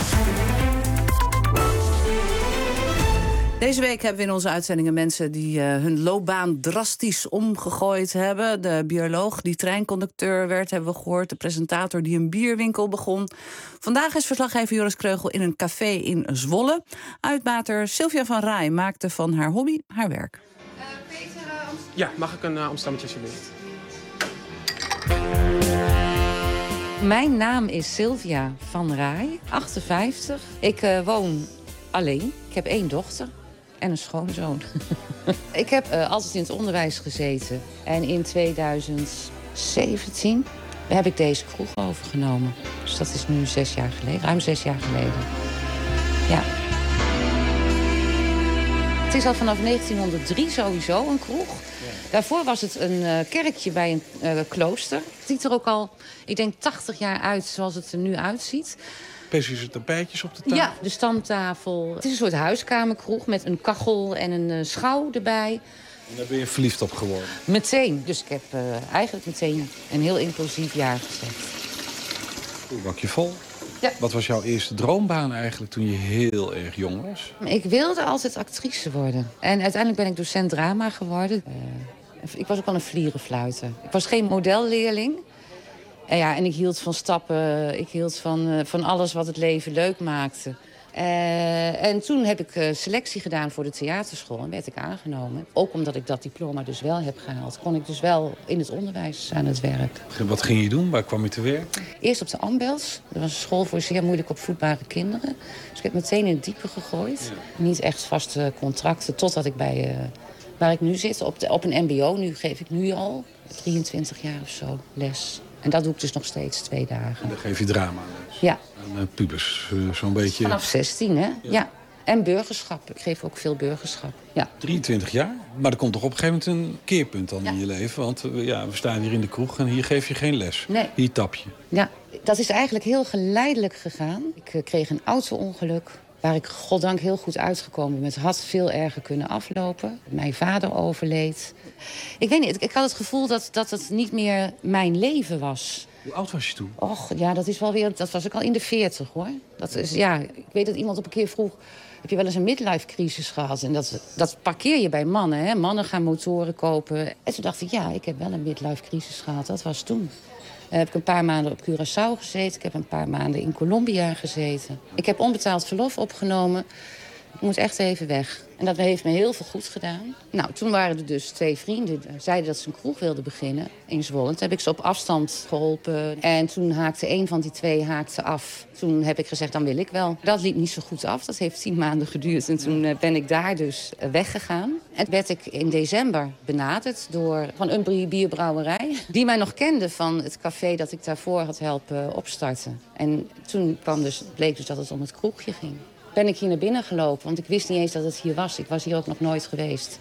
Deze week hebben we in onze uitzendingen mensen die hun loopbaan drastisch omgegooid hebben. De bioloog die treinconducteur werd, hebben we gehoord. De presentator die een bierwinkel begon. Vandaag is verslaggever Joris Kreugel in een café in Zwolle. Uitbater Sylvia van Rij maakte van haar hobby haar werk. Ja, mag ik een Amsterdammetje alsjeblieft? Mijn naam is Sylvia van Rij, 58. Ik woon alleen. Ik heb 1 dochter en een schoonzoon. Ik heb altijd in het onderwijs gezeten. En in 2017 heb ik deze kroeg overgenomen. Dus dat is nu 6 jaar geleden, ruim 6 jaar geleden. Ja. Het is al vanaf 1903 sowieso een kroeg. Daarvoor was het een kerkje bij een klooster. Het ziet er ook al, ik denk, 80 jaar uit zoals het er nu uitziet. Persische tapijtjes op de tafel? Ja, de stamtafel. Het is een soort huiskamerkroeg met een kachel en een schouw erbij. En daar ben je verliefd op geworden? Meteen. Dus ik heb eigenlijk meteen een heel impulsief ja gezegd. Een bakje vol. Ja. Wat was jouw eerste droombaan eigenlijk toen je heel erg jong was? Ik wilde altijd actrice worden. En uiteindelijk ben ik docent drama geworden. Ik was ook wel een vlierenfluiter. Ik was geen modelleerling. En ik hield van stappen. Ik hield van alles wat het leven leuk maakte. En toen heb ik selectie gedaan voor de theaterschool en werd ik aangenomen. Ook omdat ik dat diploma dus wel heb gehaald, kon ik dus wel in het onderwijs aan het werk. Wat ging je doen? Waar kwam je te werken? Eerst op de Ambels. Dat was een school voor zeer moeilijk opvoedbare kinderen. Dus ik heb meteen in het diepe gegooid. Ja. Niet echt vaste contracten, totdat ik bij waar ik nu zit, op een mbo. Nu geef ik nu al 23 jaar of zo les. En dat doe ik dus nog steeds 2 dagen. En dan geef je drama les? Ja. Aan pubers, zo'n beetje... Vanaf 16, hè? Ja. En burgerschap. Ik geef ook veel burgerschap. Ja. 23 jaar? Maar er komt toch op een gegeven moment een keerpunt dan in je leven? Want we staan hier in de kroeg en hier geef je geen les. Nee. Hier tap je. Ja, dat is eigenlijk heel geleidelijk gegaan. Ik kreeg een auto-ongeluk waar ik goddank heel goed uitgekomen ben. Het had veel erger kunnen aflopen. Mijn vader overleed. Ik weet niet, ik had het gevoel dat het niet meer mijn leven was. Hoe oud was je toen? Och, ja, dat was ik al in de 40, hoor. Dat is, ja, ik weet dat iemand op een keer vroeg, heb je wel eens een midlife-crisis gehad? En dat parkeer je bij mannen, hè. Mannen gaan motoren kopen. En toen dacht ik, ja, ik heb wel een midlife-crisis gehad. Dat was toen. Heb ik een paar maanden op Curaçao gezeten. Ik heb een paar maanden in Colombia gezeten. Ik heb onbetaald verlof opgenomen. Ik moet echt even weg. En dat heeft me heel veel goed gedaan. Nou, toen waren er dus 2 vrienden. Zeiden dat ze een kroeg wilden beginnen in Zwolle. Toen heb ik ze op afstand geholpen. En toen haakte een van die 2 af. Toen heb ik gezegd, dan wil ik wel. Dat liep niet zo goed af. Dat heeft 10 maanden geduurd. En toen ben ik daar dus weggegaan. En werd ik in december benaderd van een bierbrouwerij. Die mij nog kende van het café dat ik daarvoor had helpen opstarten. En toen bleek dus dat het om het kroegje ging. Ben ik hier naar binnen gelopen, want ik wist niet eens dat het hier was. Ik was hier ook nog nooit geweest.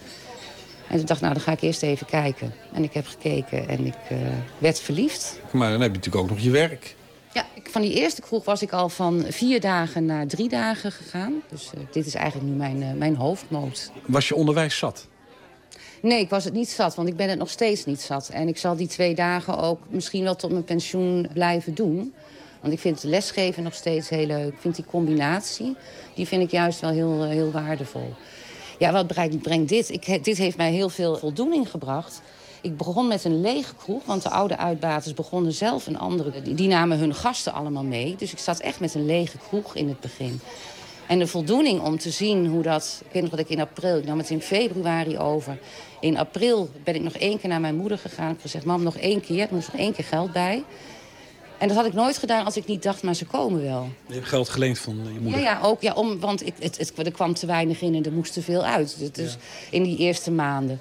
En toen dacht ik, nou, dan ga ik eerst even kijken. En ik heb gekeken en ik werd verliefd. Maar dan heb je natuurlijk ook nog je werk. Ja, van die eerste kroeg was ik al van 4 dagen naar 3 dagen gegaan. Dus dit is eigenlijk nu mijn hoofdmoot. Was je onderwijs zat? Nee, ik was het niet zat, want ik ben het nog steeds niet zat. En ik zal die 2 dagen ook misschien wel tot mijn pensioen blijven doen. Want ik vind lesgeven nog steeds heel leuk. Ik vind die combinatie, die vind ik juist wel heel, heel waardevol. Ja, wat brengt dit? Dit heeft mij heel veel voldoening gebracht. Ik begon met een lege kroeg, want de oude uitbaters begonnen zelf een andere. Die namen hun gasten allemaal mee. Dus ik zat echt met een lege kroeg in het begin. En de voldoening om te zien hoe dat... Ik weet nog dat ik in april, ik nam het in februari over. In april ben ik nog 1 keer naar mijn moeder gegaan. Ik heb gezegd, mam, nog 1 keer. Er moest nog 1 keer geld bij. En dat had ik nooit gedaan als ik niet dacht, maar ze komen wel. Je hebt geld geleend van je moeder? Ja, ook. Ja, want er kwam te weinig in en er moest te veel uit. Dus in die eerste maanden.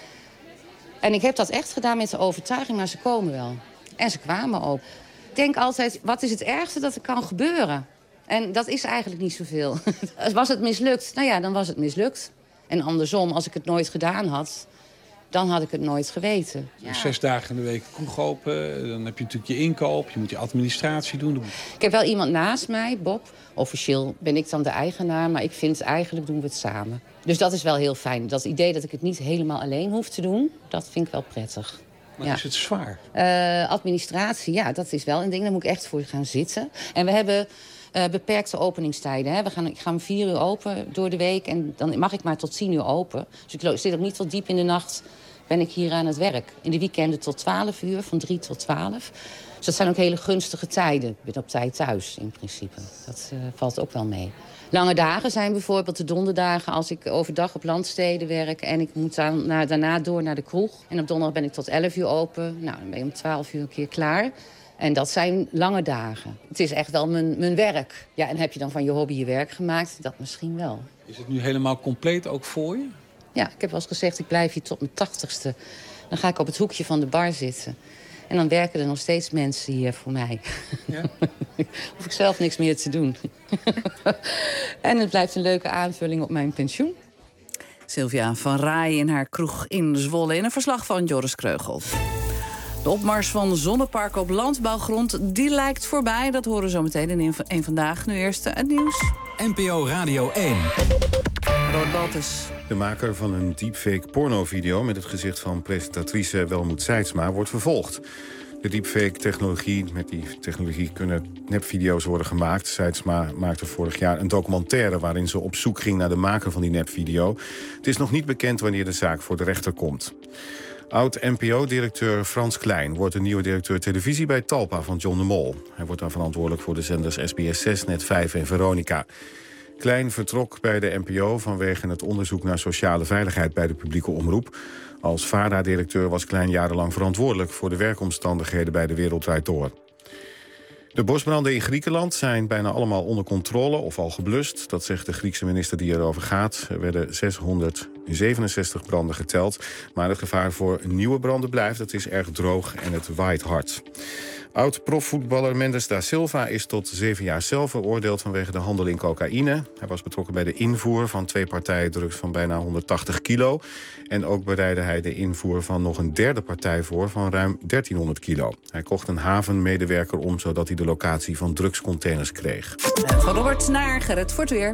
En ik heb dat echt gedaan met de overtuiging, maar ze komen wel. En ze kwamen ook. Ik denk altijd, wat is het ergste dat er kan gebeuren? En dat is eigenlijk niet zoveel. Was het mislukt? Nou ja, dan was het mislukt. En andersom, als ik het nooit gedaan had, dan had ik het nooit geweten. Ja. 6 dagen in de week kroeg open, dan heb je natuurlijk je inkoop, je moet je administratie doen. Ik heb wel iemand naast mij, Bob. Officieel ben ik dan de eigenaar, maar ik vind eigenlijk doen we het samen. Dus dat is wel heel fijn. Dat idee dat ik het niet helemaal alleen hoef te doen, dat vind ik wel prettig. Maar is het zwaar? Administratie, ja, dat is wel een ding. Daar moet ik echt voor gaan zitten. En we hebben beperkte openingstijden. Hè. Ik ga om 4 uur open door de week en dan mag ik maar tot 10 uur open. Dus ik zit ook niet tot diep in de nacht, ben ik hier aan het werk. In de weekenden tot 12 uur, van 3 tot 12. Dus dat zijn ook hele gunstige tijden. Ik ben op tijd thuis, in principe. Dat valt ook wel mee. Lange dagen zijn bijvoorbeeld de donderdagen als ik overdag op landsteden werk. En ik moet daarna door naar de kroeg. En op donderdag ben ik tot 11 uur open. Nou, dan ben je om 12 uur een keer klaar. En dat zijn lange dagen. Het is echt wel mijn werk. Ja, en heb je dan van je hobby je werk gemaakt? Dat misschien wel. Is het nu helemaal compleet ook voor je? Ja, ik heb wel eens gezegd, ik blijf hier tot mijn 80ste. Dan ga ik op het hoekje van de bar zitten. En dan werken er nog steeds mensen hier voor mij. Ja? Hoef ik zelf niks meer te doen. En het blijft een leuke aanvulling op mijn pensioen. Sylvia van Rij in haar kroeg in Zwolle in een verslag van Joris Kreugel. De opmars van zonneparken op landbouwgrond, die lijkt voorbij. Dat horen we zo meteen in Eén Vandaag. Nu eerst het nieuws. NPO Radio 1. Robert Baltus. De maker van een deepfake pornovideo met het gezicht van presentatrice Welmoed Seidsma wordt vervolgd. De deepfake-technologie, met die technologie kunnen nepvideo's worden gemaakt. Seidsma maakte vorig jaar een documentaire waarin ze op zoek ging naar de maker van die nepvideo. Het is nog niet bekend wanneer de zaak voor de rechter komt. Oud-NPO-directeur Frans Klein wordt de nieuwe directeur televisie bij Talpa van John de Mol. Hij wordt dan verantwoordelijk voor de zenders SBS6, Net5 en Veronica. Klein vertrok bij de NPO vanwege het onderzoek naar sociale veiligheid bij de publieke omroep. Als VARA-directeur was Klein jarenlang verantwoordelijk voor de werkomstandigheden bij De Wereld Draait Door. De bosbranden in Griekenland zijn bijna allemaal onder controle of al geblust. Dat zegt de Griekse minister die erover gaat. Er werden 667 branden geteld. Maar het gevaar voor nieuwe branden blijft. Het is erg droog en het waait hard. Oud-profvoetballer Mendes da Silva is tot 7 jaar cel veroordeeld vanwege de handel in cocaïne. Hij was betrokken bij de invoer van 2 partijen drugs van bijna 180 kilo. En ook bereidde hij de invoer van nog een derde partij voor van ruim 1300 kilo. Hij kocht een havenmedewerker om zodat hij de locatie van drugscontainers kreeg. Van Robert naar Gerrit voor het weer.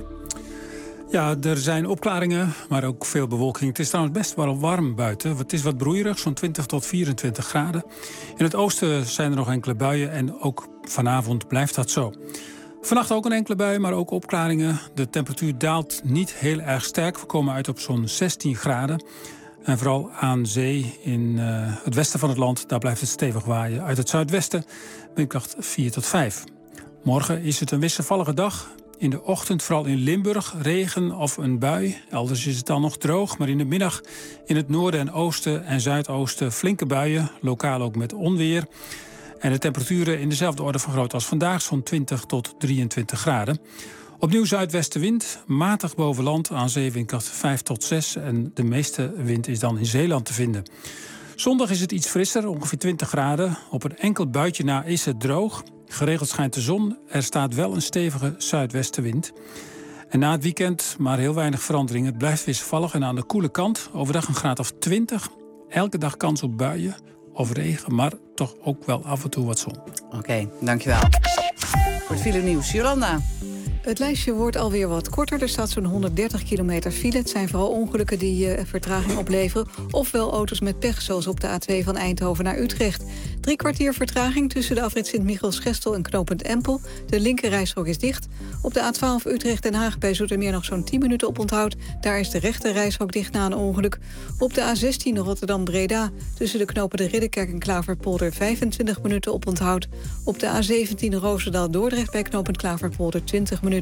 Ja, er zijn opklaringen, maar ook veel bewolking. Het is trouwens best wel warm buiten. Het is wat broeierig, zo'n 20 tot 24 graden. In het oosten zijn er nog enkele buien en ook vanavond blijft dat zo. Vannacht ook een enkele bui, maar ook opklaringen. De temperatuur daalt niet heel erg sterk. We komen uit op zo'n 16 graden. En vooral aan zee in het westen van het land, daar blijft het stevig waaien. Uit het zuidwesten windkracht 4 tot 5. Morgen is het een wisselvallige dag. In de ochtend vooral in Limburg regen of een bui. Elders is het dan nog droog, maar in de middag in het noorden en oosten en zuidoosten flinke buien. Lokaal ook met onweer. En de temperaturen in dezelfde orde van grootte als vandaag, zo'n 20 tot 23 graden. Opnieuw zuidwestenwind, matig boven land, aan zee windkracht 5 tot 6. En de meeste wind is dan in Zeeland te vinden. Zondag is het iets frisser, ongeveer 20 graden. Op een enkel buitje na is het droog. Geregeld schijnt de zon. Er staat wel een stevige zuidwestenwind. En na het weekend maar heel weinig verandering. Het blijft wisselvallig en aan de koele kant. Overdag een graad of 20. Elke dag kans op buien of regen, maar toch ook wel af en toe wat zon. Oké, dankjewel. Voor het file nieuws, Jolanda. Het lijstje wordt alweer wat korter. Er staat zo'n 130 kilometer file. Het zijn vooral ongelukken die vertraging opleveren. Ofwel auto's met pech, zoals op de A2 van Eindhoven naar Utrecht. 3 kwartier vertraging tussen de afrit Sint-Michiels-Gestel en knooppunt Empel. De linkerrijstrook is dicht. Op de A12 Utrecht-Den Haag bij Zoetermeer nog zo'n 10 minuten oponthoud. Daar is de rechterrijstrook dicht na een ongeluk. Op de A16 Rotterdam-Breda tussen de knopen de Ridderkerk en Klaverpolder 25 minuten oponthoud. Op de A17 Roosendaal-Dordrecht bij knooppunt Klaverpolder 20 minuten.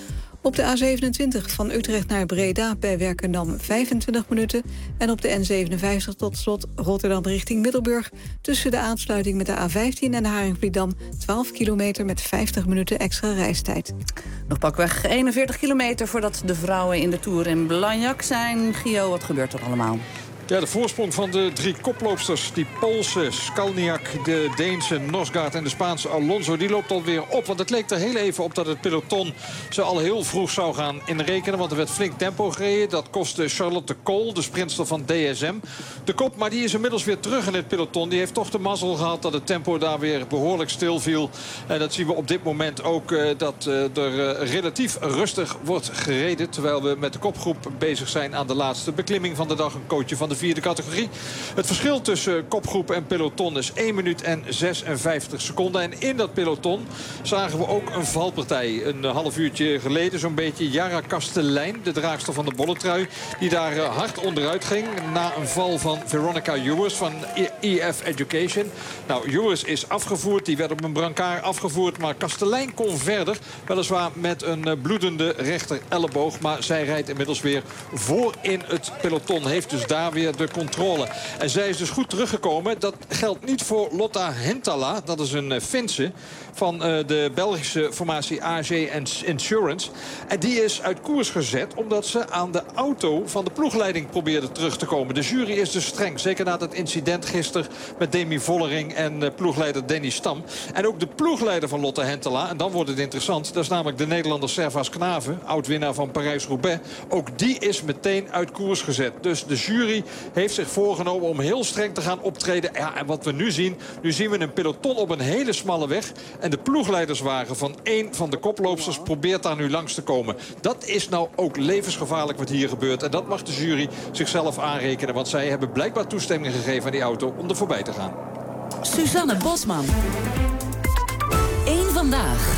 Op de A27 van Utrecht naar Breda bij Werkendam 25 minuten. En op de N57 tot slot Rotterdam richting Middelburg. Tussen de aansluiting met de A15 en de Haringvlietdam 12 kilometer met 50 minuten extra reistijd. Nog pakweg 41 kilometer voordat de vrouwen in de Tour in Blagnac zijn. Gio, wat gebeurt er allemaal? Ja, de voorsprong van de 3 koploopsters, die Poolse, Skalniak, de Deense Norsgaard en de Spaanse Alonso, die loopt alweer op. Want het leek er heel even op dat het peloton ze al heel vroeg zou gaan inrekenen. Want er werd flink tempo gereden. Dat kostte Charlotte Kool, de sprinter van DSM, de kop. Maar die is inmiddels weer terug in het peloton. Die heeft toch de mazzel gehad dat het tempo daar weer behoorlijk stil viel. En dat zien we op dit moment ook, dat er relatief rustig wordt gereden. Terwijl we met de kopgroep bezig zijn aan de laatste beklimming van de dag. Een coachje van de 4e categorie. Het verschil tussen kopgroep en peloton is 1 minuut en 56 seconden. En in dat peloton zagen we ook een valpartij. Een half uurtje geleden zo'n beetje. Jara Kastelein, de draagster van de bolletrui, die daar hard onderuit ging na een val van Veronica Ewers van EF Education. Nou, Ewers is afgevoerd. Die werd op een brancard afgevoerd. Maar Kastelein kon verder. Weliswaar met een bloedende rechter elleboog. Maar zij rijdt inmiddels weer voor in het peloton. Heeft dus daar weer weer de controle. En zij is dus goed teruggekomen. Dat geldt niet voor Lotta Hentala. Dat is een Finse van de Belgische formatie AG Insurance. En die is uit koers gezet omdat ze aan de auto van de ploegleiding probeerde terug te komen. De jury is dus streng. Zeker na het incident gisteren met Demi Vollering en ploegleider Danny Stam. En ook de ploegleider van Lotte Hentala, en dan wordt het interessant, dat is namelijk de Nederlander Servaas Knaven, oud-winnaar van Parijs-Roubaix. Ook die is meteen uit koers gezet. Dus de jury heeft zich voorgenomen om heel streng te gaan optreden. Ja, en wat we nu zien we een peloton op een hele smalle weg. En de ploegleiderswagen van één van de koploopsters probeert daar nu langs te komen. Dat is nou ook levensgevaarlijk wat hier gebeurt. En dat mag de jury zichzelf aanrekenen. Want zij hebben blijkbaar toestemming gegeven aan die auto om er voorbij te gaan. Suzanne Bosman. Eén vandaag.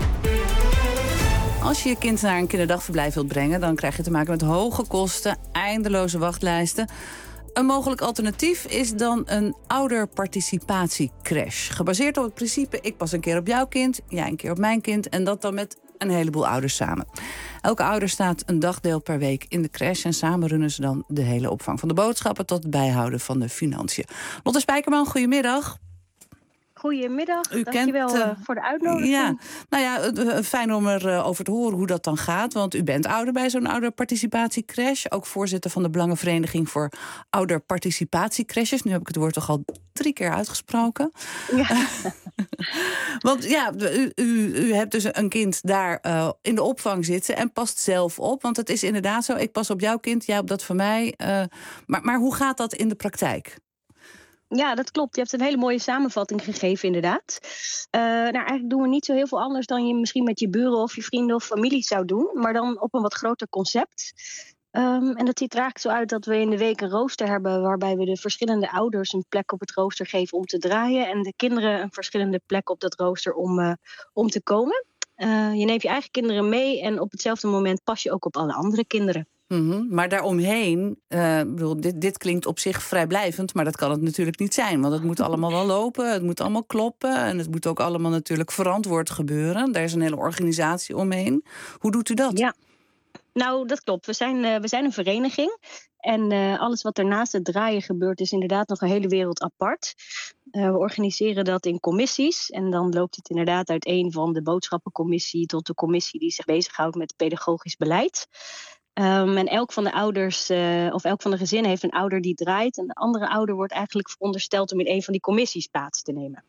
Als je je kind naar een kinderdagverblijf wilt brengen, dan krijg je te maken met hoge kosten, eindeloze wachtlijsten. Een mogelijk alternatief is dan een ouderparticipatiecrash. Gebaseerd op het principe, ik pas een keer op jouw kind, jij een keer op mijn kind, en dat dan met een heleboel ouders samen. Elke ouder staat een dagdeel per week in de crash en samen runnen ze dan de hele opvang. Van de boodschappen tot het bijhouden van de financiën. Lotte Spijkerman, goedemiddag. Goedemiddag, dankjewel voor de uitnodiging. Ja, nou ja, fijn om erover te horen hoe dat dan gaat. Want u bent ouder bij zo'n ouderparticipatiecrash. Ook voorzitter van de Belangenvereniging voor Ouderparticipatiecrashes. Nu heb ik het woord toch al 3 keer uitgesproken. Ja. Want ja, u hebt dus een kind daar in de opvang zitten en past zelf op. Want het is inderdaad zo, ik pas op jouw kind, jij op dat van mij. Maar hoe gaat dat in de praktijk? Ja, dat klopt. Je hebt een hele mooie samenvatting gegeven, inderdaad. Eigenlijk doen we niet zo heel veel anders dan je misschien met je buren of je vrienden of familie zou doen. Maar dan op een wat groter concept. En dat ziet er eigenlijk zo uit dat we in de week een rooster hebben waarbij we de verschillende ouders een plek op het rooster geven om te draaien. En de kinderen een verschillende plek op dat rooster om te komen. Je neemt je eigen kinderen mee en op hetzelfde moment pas je ook op alle andere kinderen. Mm-hmm. Maar daaromheen, dit klinkt op zich vrijblijvend, maar dat kan het natuurlijk niet zijn. Want het moet allemaal wel lopen, het moet allemaal kloppen en het moet ook allemaal natuurlijk verantwoord gebeuren. Daar is een hele organisatie omheen. Hoe doet u dat? Ja, nou dat klopt. We zijn een vereniging en alles wat er naast het draaien gebeurt is inderdaad nog een hele wereld apart. We organiseren dat in commissies en dan loopt het inderdaad uiteen van de boodschappencommissie tot de commissie die zich bezighoudt met pedagogisch beleid. En elk van de ouders of elk van de gezinnen heeft een ouder die draait. En de andere ouder wordt eigenlijk verondersteld om in een van die commissies plaats te nemen.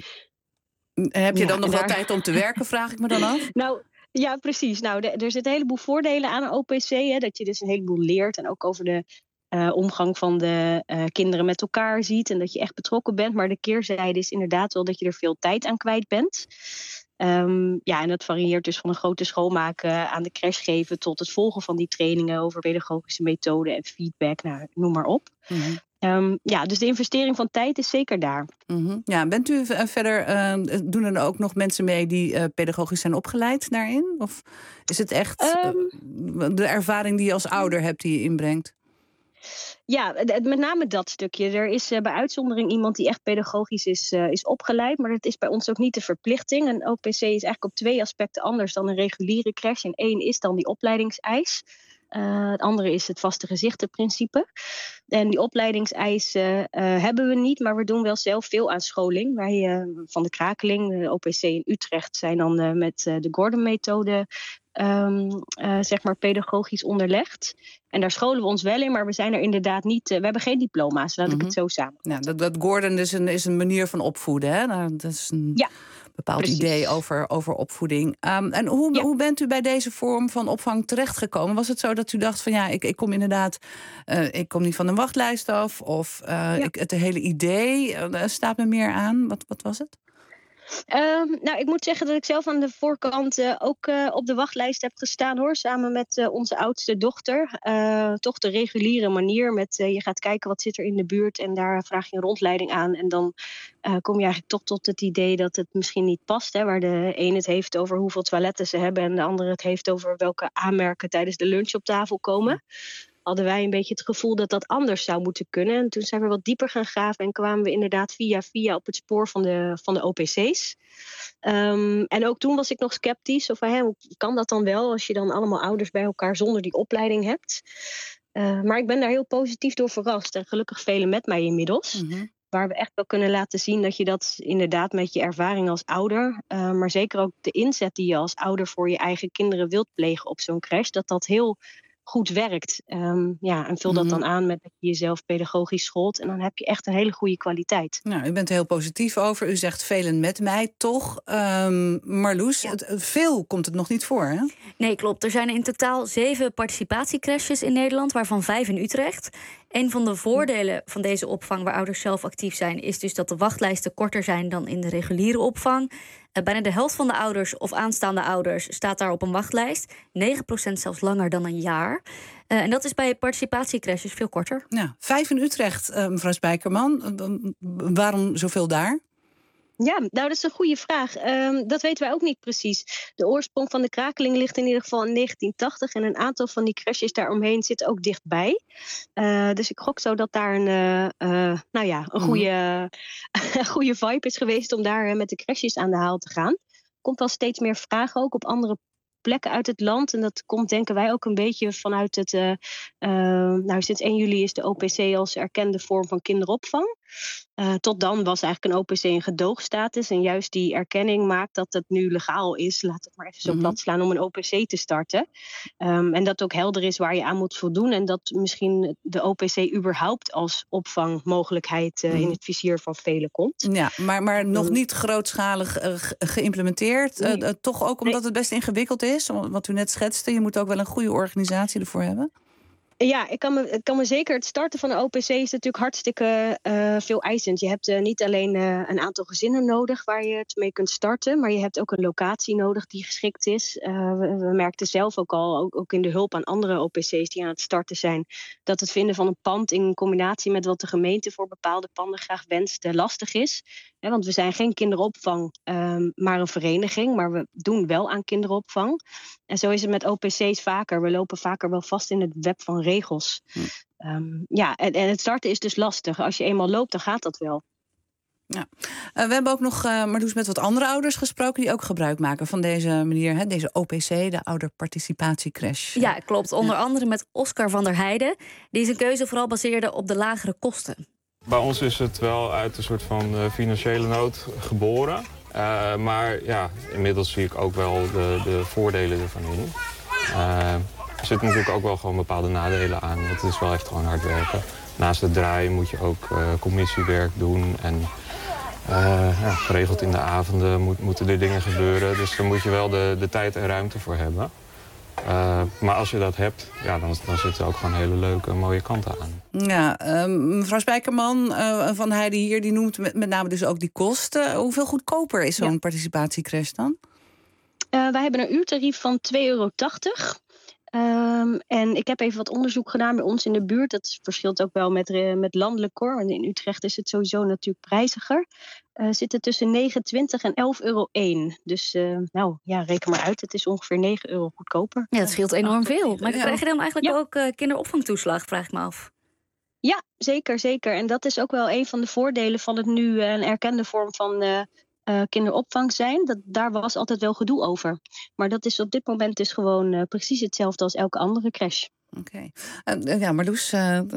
Heb je dan nog wel tijd om te werken, vraag ik me dan af? Nou, ja, precies. Nou, er zitten een heleboel voordelen aan een OPC. Hè, dat je dus een heleboel leert en ook over de omgang van de kinderen met elkaar ziet. En dat je echt betrokken bent. Maar de keerzijde is inderdaad wel dat je er veel tijd aan kwijt bent. En dat varieert dus van een grote schoonmaak aan de crash geven tot het volgen van die trainingen over pedagogische methoden en feedback, nou, noem maar op. Mm-hmm. Dus de investering van tijd is zeker daar. Mm-hmm. Ja, bent u verder, doen er ook nog mensen mee die pedagogisch zijn opgeleid daarin? Of is het echt de ervaring die je als ouder hebt die je inbrengt? Ja, met name dat stukje. Er is bij uitzondering iemand die echt pedagogisch is opgeleid. Maar dat is bij ons ook niet de verplichting. Een OPC is eigenlijk op 2 aspecten anders dan een reguliere crash. En 1 is dan die opleidingseis. Het andere is het vaste gezichtenprincipe. En die opleidingseisen hebben we niet, maar we doen wel zelf veel aan scholing. Wij van de Krakeling, de OPC in Utrecht, zijn dan met de Gordon-methode zeg maar pedagogisch onderlegd. En daar scholen we ons wel in, maar we zijn er inderdaad niet. We hebben geen diploma's, laat ik het zo samen. Ja, dat Gordon is een manier van opvoeden, hè? Nou, dat is een bepaald idee over opvoeding. En hoe bent u bij deze vorm van opvang terechtgekomen? Was het zo dat u dacht van ja, ik kom inderdaad, ik kom niet van een wachtlijst af, of het hele idee staat me meer aan? Wat was het? Ik moet zeggen dat ik zelf aan de voorkant ook op de wachtlijst heb gestaan, hoor. Samen met onze oudste dochter. Toch de reguliere manier met je gaat kijken wat zit er in de buurt en daar vraag je een rondleiding aan. En dan kom je eigenlijk toch tot het idee dat het misschien niet past. Hè, waar de een het heeft over hoeveel toiletten ze hebben en de andere het heeft over welke aanmerken tijdens de lunch op tafel komen. Hadden wij een beetje het gevoel dat dat anders zou moeten kunnen. En toen zijn we wat dieper gaan graven en kwamen we inderdaad via op het spoor van de OPC's. En ook toen was ik nog sceptisch. Of hoe kan dat dan wel als je dan allemaal ouders bij elkaar zonder die opleiding hebt? Maar ik ben daar heel positief door verrast. En gelukkig velen met mij inmiddels. Mm-hmm. Waar we echt wel kunnen laten zien dat je dat inderdaad met je ervaring als ouder... maar zeker ook de inzet die je als ouder voor je eigen kinderen wilt plegen op zo'n crash... dat heel goed werkt. En vul dat dan aan met dat je jezelf pedagogisch scholt. En dan heb je echt een hele goede kwaliteit. Nou, u bent er heel positief over. U zegt velen met mij, toch? Marloes, veel komt het nog niet voor, hè? Nee, klopt. Er zijn in totaal 7 participatiecrashes in Nederland, waarvan 5 in Utrecht. Een van de voordelen van deze opvang waar ouders zelf actief zijn... is dus dat de wachtlijsten korter zijn dan in de reguliere opvang. Bijna de helft van de ouders of aanstaande ouders staat daar op een wachtlijst. 9% zelfs langer dan een jaar. En dat is bij participatiecrashes veel korter. Ja, 5 in Utrecht, mevrouw Spijkerman. Waarom zoveel daar? Ja, nou, dat is een goede vraag. Dat weten wij ook niet precies. De oorsprong van de krakeling ligt in ieder geval in 1980... en een aantal van die crashes daaromheen zit ook dichtbij. Dus ik gok zo dat daar een goede vibe is geweest... om daar met de crashes aan de haal te gaan. Er komt wel steeds meer vragen ook op andere plekken uit het land. En dat komt, denken wij, ook een beetje vanuit het... sinds 1 juli is de OPC als erkende vorm van kinderopvang. Tot dan was eigenlijk een OPC een gedoogstatus. En juist die erkenning maakt dat het nu legaal is... laat het maar even zo plat slaan om een OPC te starten. En dat ook helder is waar je aan moet voldoen. En dat misschien de OPC überhaupt als opvangmogelijkheid... in het vizier van velen komt. Ja, maar nog niet grootschalig geïmplementeerd. Toch ook omdat het best ingewikkeld is. Wat u net schetste, je moet ook wel een goede organisatie ervoor hebben. Ja, ik kan me zeker... Het starten van de OPC is natuurlijk hartstikke veel eisend. Je hebt niet alleen een aantal gezinnen nodig waar je het mee kunt starten... maar je hebt ook een locatie nodig die geschikt is. We merkten zelf ook al, ook in de hulp aan andere OPC's die aan het starten zijn... dat het vinden van een pand in combinatie met wat de gemeente voor bepaalde panden graag wenst lastig is. Want we zijn geen kinderopvang, maar een vereniging. Maar we doen wel aan kinderopvang. En zo is het met OPC's vaker. We lopen vaker wel vast in het web van regels. En het starten is dus lastig. Als je eenmaal loopt, dan gaat dat wel. Ja. We hebben ook nog Marloes met wat andere ouders gesproken... die ook gebruik maken van deze manier, deze OPC, de ouderparticipatiecrash. Ja, klopt. Onder andere met Oscar van der Heijden... die zijn keuze vooral baseerde op de lagere kosten. Bij ons is het wel uit een soort van financiële nood geboren. Maar ja, inmiddels zie ik ook wel de voordelen ervan in. Er zitten natuurlijk ook wel gewoon bepaalde nadelen aan. Want het is wel echt gewoon hard werken. Naast het draaien moet je ook commissiewerk doen. En geregeld in de avonden moeten er dingen gebeuren. Dus daar moet je wel de tijd en ruimte voor hebben. Maar als je dat hebt, dan zitten er ook gewoon hele leuke, mooie kanten aan. Ja, mevrouw Spijkerman van Heijden hier, die noemt met name dus ook die kosten. Hoeveel goedkoper is zo'n participatiecrash dan? Wij hebben een uurtarief van €2,80. En ik heb even wat onderzoek gedaan bij ons in de buurt. Dat verschilt ook wel met landelijk hoor. En in Utrecht is het sowieso natuurlijk prijziger. Zitten tussen €29 en €11,01. Dus reken maar uit. Het is ongeveer €9 goedkoper. Ja, dat scheelt enorm veel. Maar krijg je dan eigenlijk ook kinderopvangtoeslag, vraag ik me af? Ja, zeker. En dat is ook wel een van de voordelen van het nu een erkende vorm van kinderopvang zijn. Daar was altijd wel gedoe over. Maar dat is op dit moment dus gewoon precies hetzelfde als elke andere crash. Oké. Marloes...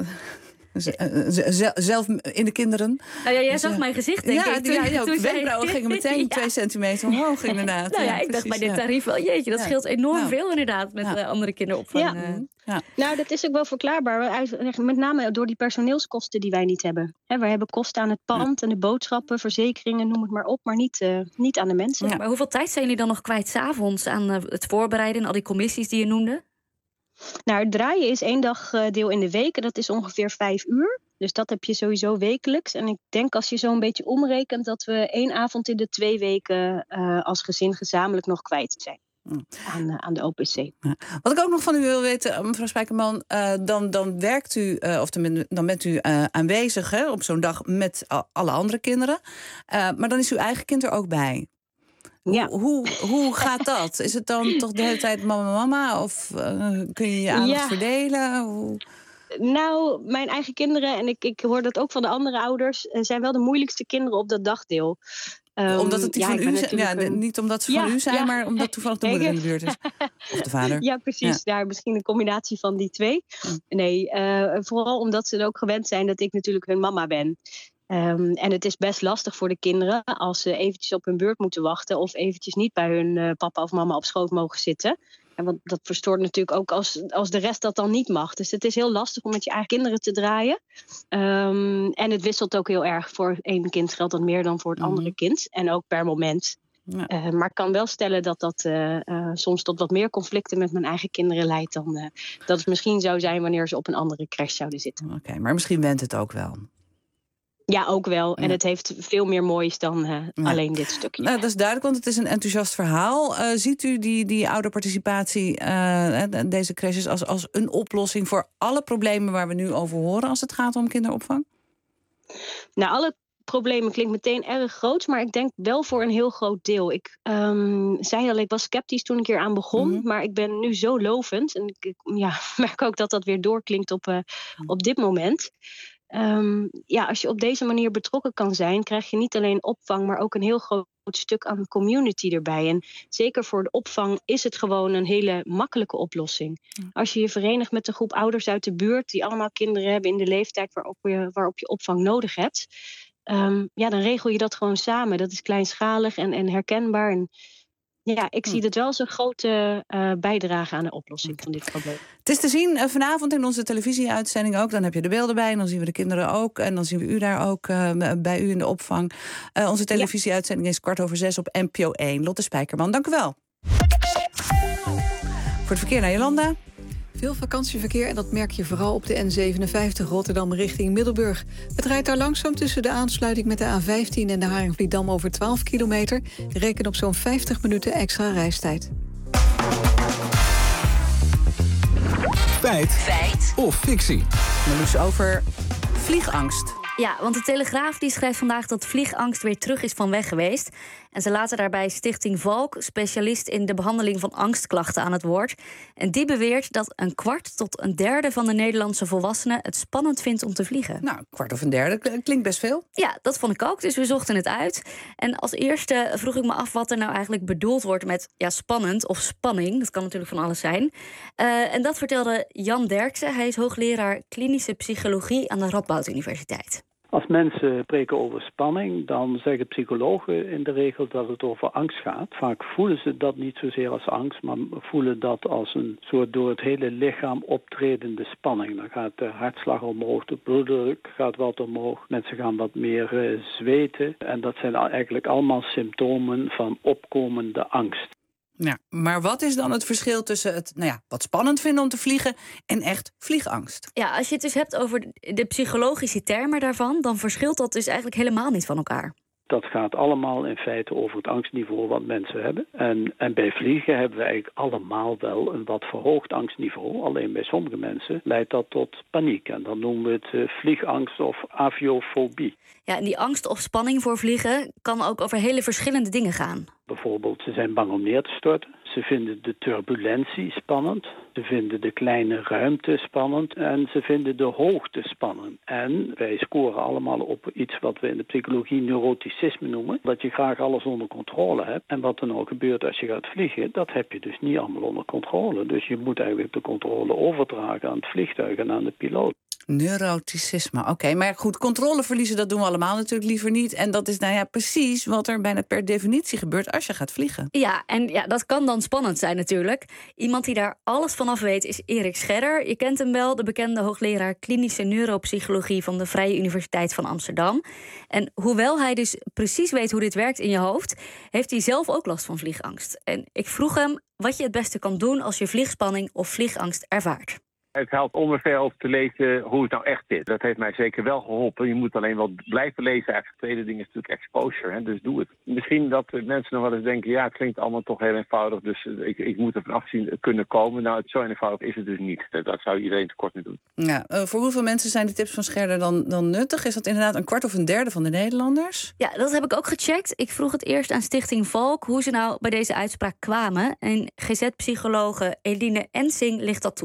zelf in de kinderen. Nou ja, jij zag mijn gezicht, denk ik. De wenkbrauwen gingen meteen 2 centimeter omhoog, inderdaad. Ik dacht bij dit tarief wel, jeetje, dat scheelt enorm veel inderdaad met andere kinderopvang. Ja. Nou, dat is ook wel verklaarbaar. Met name door die personeelskosten die wij niet hebben. We hebben kosten aan het pand en de boodschappen, verzekeringen, noem het maar op, maar niet aan de mensen. Ja, maar hoeveel tijd zijn jullie dan nog kwijt 's avonds aan het voorbereiden en al die commissies die je noemde? Nou, het draaien is 1 dagdeel in de week en dat is ongeveer 5 uur. Dus dat heb je sowieso wekelijks. En ik denk als je zo een beetje omrekent dat we 1 avond in de 2 weken als gezin gezamenlijk nog kwijt zijn. Aan de OPC. Ja. Wat ik ook nog van u wil weten, mevrouw Spijkerman, dan werkt u, dan bent u aanwezig op zo'n dag met alle andere kinderen. Maar dan is uw eigen kind er ook bij. Ja. Hoe gaat dat? Is het dan toch de hele tijd mama? Of kun je aandacht verdelen? Nou, mijn eigen kinderen, en ik hoor dat ook van de andere ouders, zijn wel de moeilijkste kinderen op dat dagdeel. Omdat het die van u zijn? Ja, niet omdat ze van u zijn, maar omdat toevallig de moeder in de buurt is. Of de vader. Ja, precies. Daar misschien een combinatie van die twee. Nee, vooral omdat ze ook gewend zijn dat ik natuurlijk hun mama ben. En het is best lastig voor de kinderen als ze eventjes op hun beurt moeten wachten of eventjes niet bij hun papa of mama op schoot mogen zitten. En want dat verstoort natuurlijk ook als de rest dat dan niet mag. Dus het is heel lastig om met je eigen kinderen te draaien. En het wisselt ook heel erg. Voor één kind geldt dat meer dan voor het andere kind. En ook per moment. Ja. Maar ik kan wel stellen dat soms tot wat meer conflicten met mijn eigen kinderen leidt dan dat het misschien zou zijn wanneer ze op een andere crash zouden zitten. Oké, maar misschien went het ook wel. Ja, ook wel. En het heeft veel meer moois dan alleen dit stukje. Nou, dat is duidelijk, want het is een enthousiast verhaal. Ziet u die ouderparticipatie, deze crashes, als een oplossing voor alle problemen waar we nu over horen als het gaat om kinderopvang? Nou, alle problemen klinkt meteen erg groot, maar ik denk wel voor een heel groot deel. Ik zei al, ik was sceptisch toen ik hier aan begon, maar ik ben nu zo lovend. En ik merk ook dat weer doorklinkt op dit moment. Als je op deze manier betrokken kan zijn, krijg je niet alleen opvang, maar ook een heel groot stuk aan community erbij. En zeker voor de opvang is het gewoon een hele makkelijke oplossing. Als je je verenigt met een groep ouders uit de buurt die allemaal kinderen hebben in de leeftijd waarop je opvang nodig hebt, dan regel je dat gewoon samen. Dat is kleinschalig en herkenbaar. En ik zie het wel als een grote bijdrage aan de oplossing van dit probleem. Het is te zien vanavond in onze televisieuitzending ook. Dan heb je de beelden bij en dan zien we de kinderen ook. En dan zien we u daar ook bij u in de opvang. Onze televisieuitzending is 5:15 op NPO 1. Lotte Spijkerman, dank u wel. Voor het verkeer naar Jolanda. Veel vakantieverkeer en dat merk je vooral op de N57 Rotterdam richting Middelburg. Het rijdt daar langzaam tussen de aansluiting met de A15 en de Haringvlietdam over 12 kilometer. Reken op zo'n 50 minuten extra reistijd. Feit of fictie? Dus over vliegangst. Ja, want de Telegraaf die schrijft vandaag dat vliegangst weer terug is van weg geweest. En ze laten daarbij Stichting Valk, specialist in de behandeling van angstklachten, aan het woord. En die beweert dat 1/4 tot 1/3 van de Nederlandse volwassenen het spannend vindt om te vliegen. Nou, 1/4 of 1/3, klinkt best veel. Ja, dat vond ik ook, dus we zochten het uit. En als eerste vroeg ik me af wat er nou eigenlijk bedoeld wordt met spannend of spanning. Dat kan natuurlijk van alles zijn. En dat vertelde Jan Derksen. Hij is hoogleraar klinische psychologie aan de Radboud Universiteit. Als mensen spreken over spanning, dan zeggen psychologen in de regel dat het over angst gaat. Vaak voelen ze dat niet zozeer als angst, maar voelen dat als een soort door het hele lichaam optredende spanning. Dan gaat de hartslag omhoog, de bloeddruk gaat wat omhoog, mensen gaan wat meer zweten. En dat zijn eigenlijk allemaal symptomen van opkomende angst. Ja, maar wat is dan het verschil tussen het wat spannend vinden om te vliegen en echt vliegangst? Ja, als je het dus hebt over de psychologische termen daarvan, dan verschilt dat dus eigenlijk helemaal niet van elkaar. Dat gaat allemaal in feite over het angstniveau wat mensen hebben. En bij vliegen hebben we eigenlijk allemaal wel een wat verhoogd angstniveau. Alleen bij sommige mensen leidt dat tot paniek. En dan noemen we het vliegangst of aviofobie. Ja, en die angst of spanning voor vliegen kan ook over hele verschillende dingen gaan. Bijvoorbeeld, ze zijn bang om neer te storten. Ze vinden de turbulentie spannend. Ze vinden de kleine ruimte spannend. En ze vinden de hoogte spannend. En wij scoren allemaal op iets wat we in de psychologie neuroticisme noemen. Dat je graag alles onder controle hebt. En wat er nou gebeurt als je gaat vliegen, dat heb je dus niet allemaal onder controle. Dus je moet eigenlijk de controle overdragen aan het vliegtuig en aan de piloot. Neuroticisme, oké. Maar goed, controle verliezen, dat doen we allemaal natuurlijk liever niet. En dat is precies wat er bijna per definitie gebeurt als je gaat vliegen. Ja, en dat kan dan spannend zijn natuurlijk. Iemand die daar alles vanaf weet is Erik Scherder. Je kent hem wel, de bekende hoogleraar klinische neuropsychologie van de Vrije Universiteit van Amsterdam. En hoewel hij dus precies weet hoe dit werkt in je hoofd, heeft hij zelf ook last van vliegangst. En ik vroeg hem wat je het beste kan doen als je vliegspanning of vliegangst ervaart. Het helpt om er veel over te lezen hoe het nou echt is. Dat heeft mij zeker wel geholpen. Je moet alleen wel blijven lezen. Eigenlijk het tweede ding is natuurlijk exposure, hè? Dus doe het. Misschien dat mensen nog wel eens denken, het klinkt allemaal toch heel eenvoudig, dus ik moet er vanaf kunnen komen. Nou, zo eenvoudig is het dus niet. Dat zou iedereen tekort mee doen. Ja, voor hoeveel mensen zijn de tips van Scherder dan nuttig? Is dat inderdaad 1/4 of 1/3 van de Nederlanders? Ja, dat heb ik ook gecheckt. Ik vroeg het eerst aan Stichting Valk hoe ze nou bij deze uitspraak kwamen. En GZ-psychologe Eline Ensing ligt dat toe.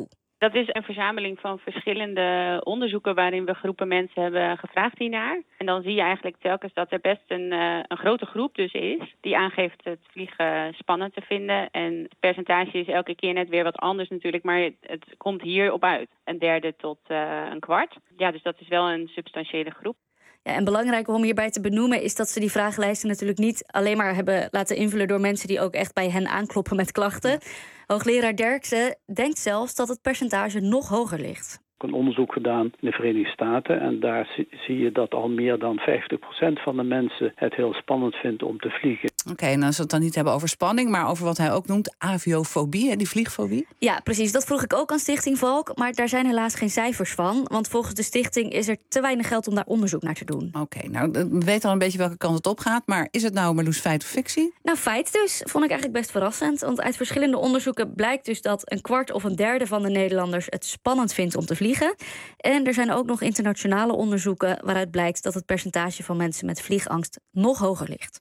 Dat is een verzameling van verschillende onderzoeken waarin we groepen mensen hebben gevraagd hiernaar. En dan zie je eigenlijk telkens dat er best een grote groep dus is die aangeeft het vliegen spannend te vinden. En het percentage is elke keer net weer wat anders natuurlijk, maar het komt hierop uit. 1/3 tot 1/4. Ja, dus dat is wel een substantiële groep. Ja, en belangrijk om hierbij te benoemen is dat ze die vragenlijsten natuurlijk niet alleen maar hebben laten invullen door mensen die ook echt bij hen aankloppen met klachten. Hoogleraar Derksen denkt zelfs dat het percentage nog hoger ligt. Een onderzoek gedaan in de Verenigde Staten en daar zie je dat al meer dan 50% van de mensen het heel spannend vindt om te vliegen. Oké, en als we het dan niet hebben over spanning, maar over wat hij ook noemt aviofobie, die vliegfobie? Ja, precies. Dat vroeg ik ook aan Stichting Valk, maar daar zijn helaas geen cijfers van. Want volgens de stichting is er te weinig geld om daar onderzoek naar te doen. Oké, nou, we weten al een beetje welke kant het op gaat, maar is het nou, Marloes, feit of fictie? Nou, feit dus. Vond ik eigenlijk best verrassend. Want uit verschillende onderzoeken blijkt dus dat 1/4 of 1/3 van de Nederlanders het spannend vindt om te vliegen. En er zijn ook nog internationale onderzoeken waaruit blijkt dat het percentage van mensen met vliegangst nog hoger ligt.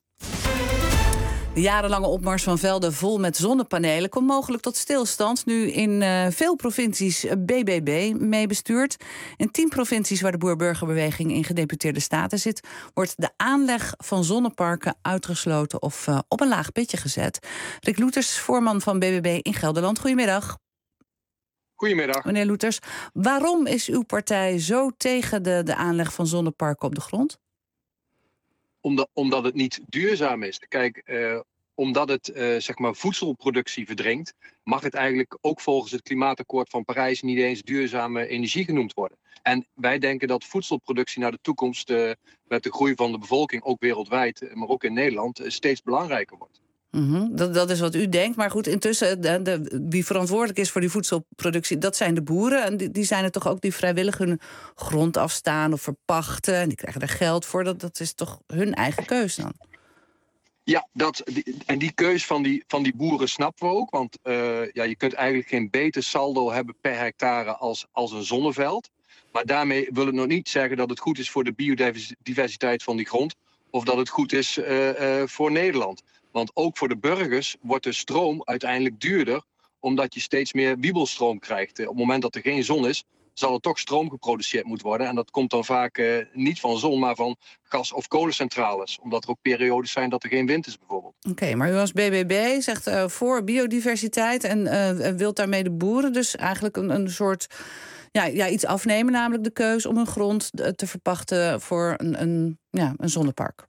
De jarenlange opmars van velden vol met zonnepanelen komt mogelijk tot stilstand nu in veel provincies BBB meebestuurt. In 10 provincies waar de Boer-Burgerbeweging in gedeputeerde staten zit, wordt de aanleg van zonneparken uitgesloten of op een laag pitje gezet. Rick Loeters, voorman van BBB in Gelderland. Goedemiddag. Goedemiddag. Meneer Loeters, waarom is uw partij zo tegen de aanleg van zonneparken op de grond? Omdat het niet duurzaam is. Kijk, omdat het zeg maar voedselproductie verdringt, mag het eigenlijk ook volgens het klimaatakkoord van Parijs niet eens duurzame energie genoemd worden. En wij denken dat voedselproductie naar de toekomst met de groei van de bevolking, ook wereldwijd, maar ook in Nederland, steeds belangrijker wordt. Dat is wat u denkt. Maar goed, intussen, wie verantwoordelijk is voor die voedselproductie, dat zijn de boeren. En die zijn het toch ook die vrijwillig hun grond afstaan of verpachten. En die krijgen er geld voor. Dat is toch hun eigen keus dan? Ja, die keus van die boeren snappen we ook. Want je kunt eigenlijk geen beter saldo hebben per hectare als een zonneveld. Maar daarmee wil het nog niet zeggen dat het goed is voor de biodiversiteit van die grond. Of dat het goed is voor Nederland. Want ook voor de burgers wordt de stroom uiteindelijk duurder, omdat je steeds meer wiebelstroom krijgt. Op het moment dat er geen zon is, zal er toch stroom geproduceerd moeten worden. En dat komt dan vaak niet van zon, maar van gas- of kolencentrales. Omdat er ook periodes zijn dat er geen wind is bijvoorbeeld. Oké, maar u als BBB zegt voor biodiversiteit en wilt daarmee de boeren dus eigenlijk een soort iets afnemen, namelijk de keus om hun grond te verpachten voor een zonnepark.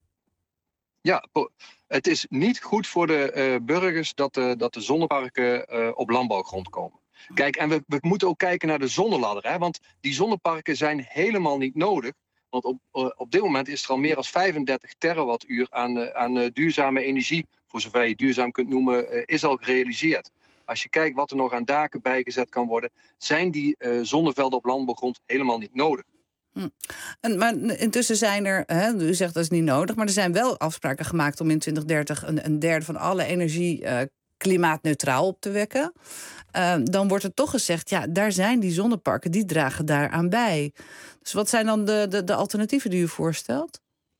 Ja, het is niet goed voor de burgers dat de zonneparken op landbouwgrond komen. Kijk, en we moeten ook kijken naar de zonneladder. Hè, want die zonneparken zijn helemaal niet nodig. Want op dit moment is er al meer dan 35 terawattuur aan duurzame energie, voor zover je duurzaam kunt noemen, is al gerealiseerd. Als je kijkt wat er nog aan daken bijgezet kan worden, zijn die zonnevelden op landbouwgrond helemaal niet nodig. Maar intussen zijn er, u zegt dat is niet nodig, maar er zijn wel afspraken gemaakt om in 2030 een derde van alle energie klimaatneutraal op te wekken. Dan wordt er toch gezegd, ja, daar zijn die zonneparken, die dragen daaraan bij. Dus wat zijn dan de alternatieven die u voorstelt?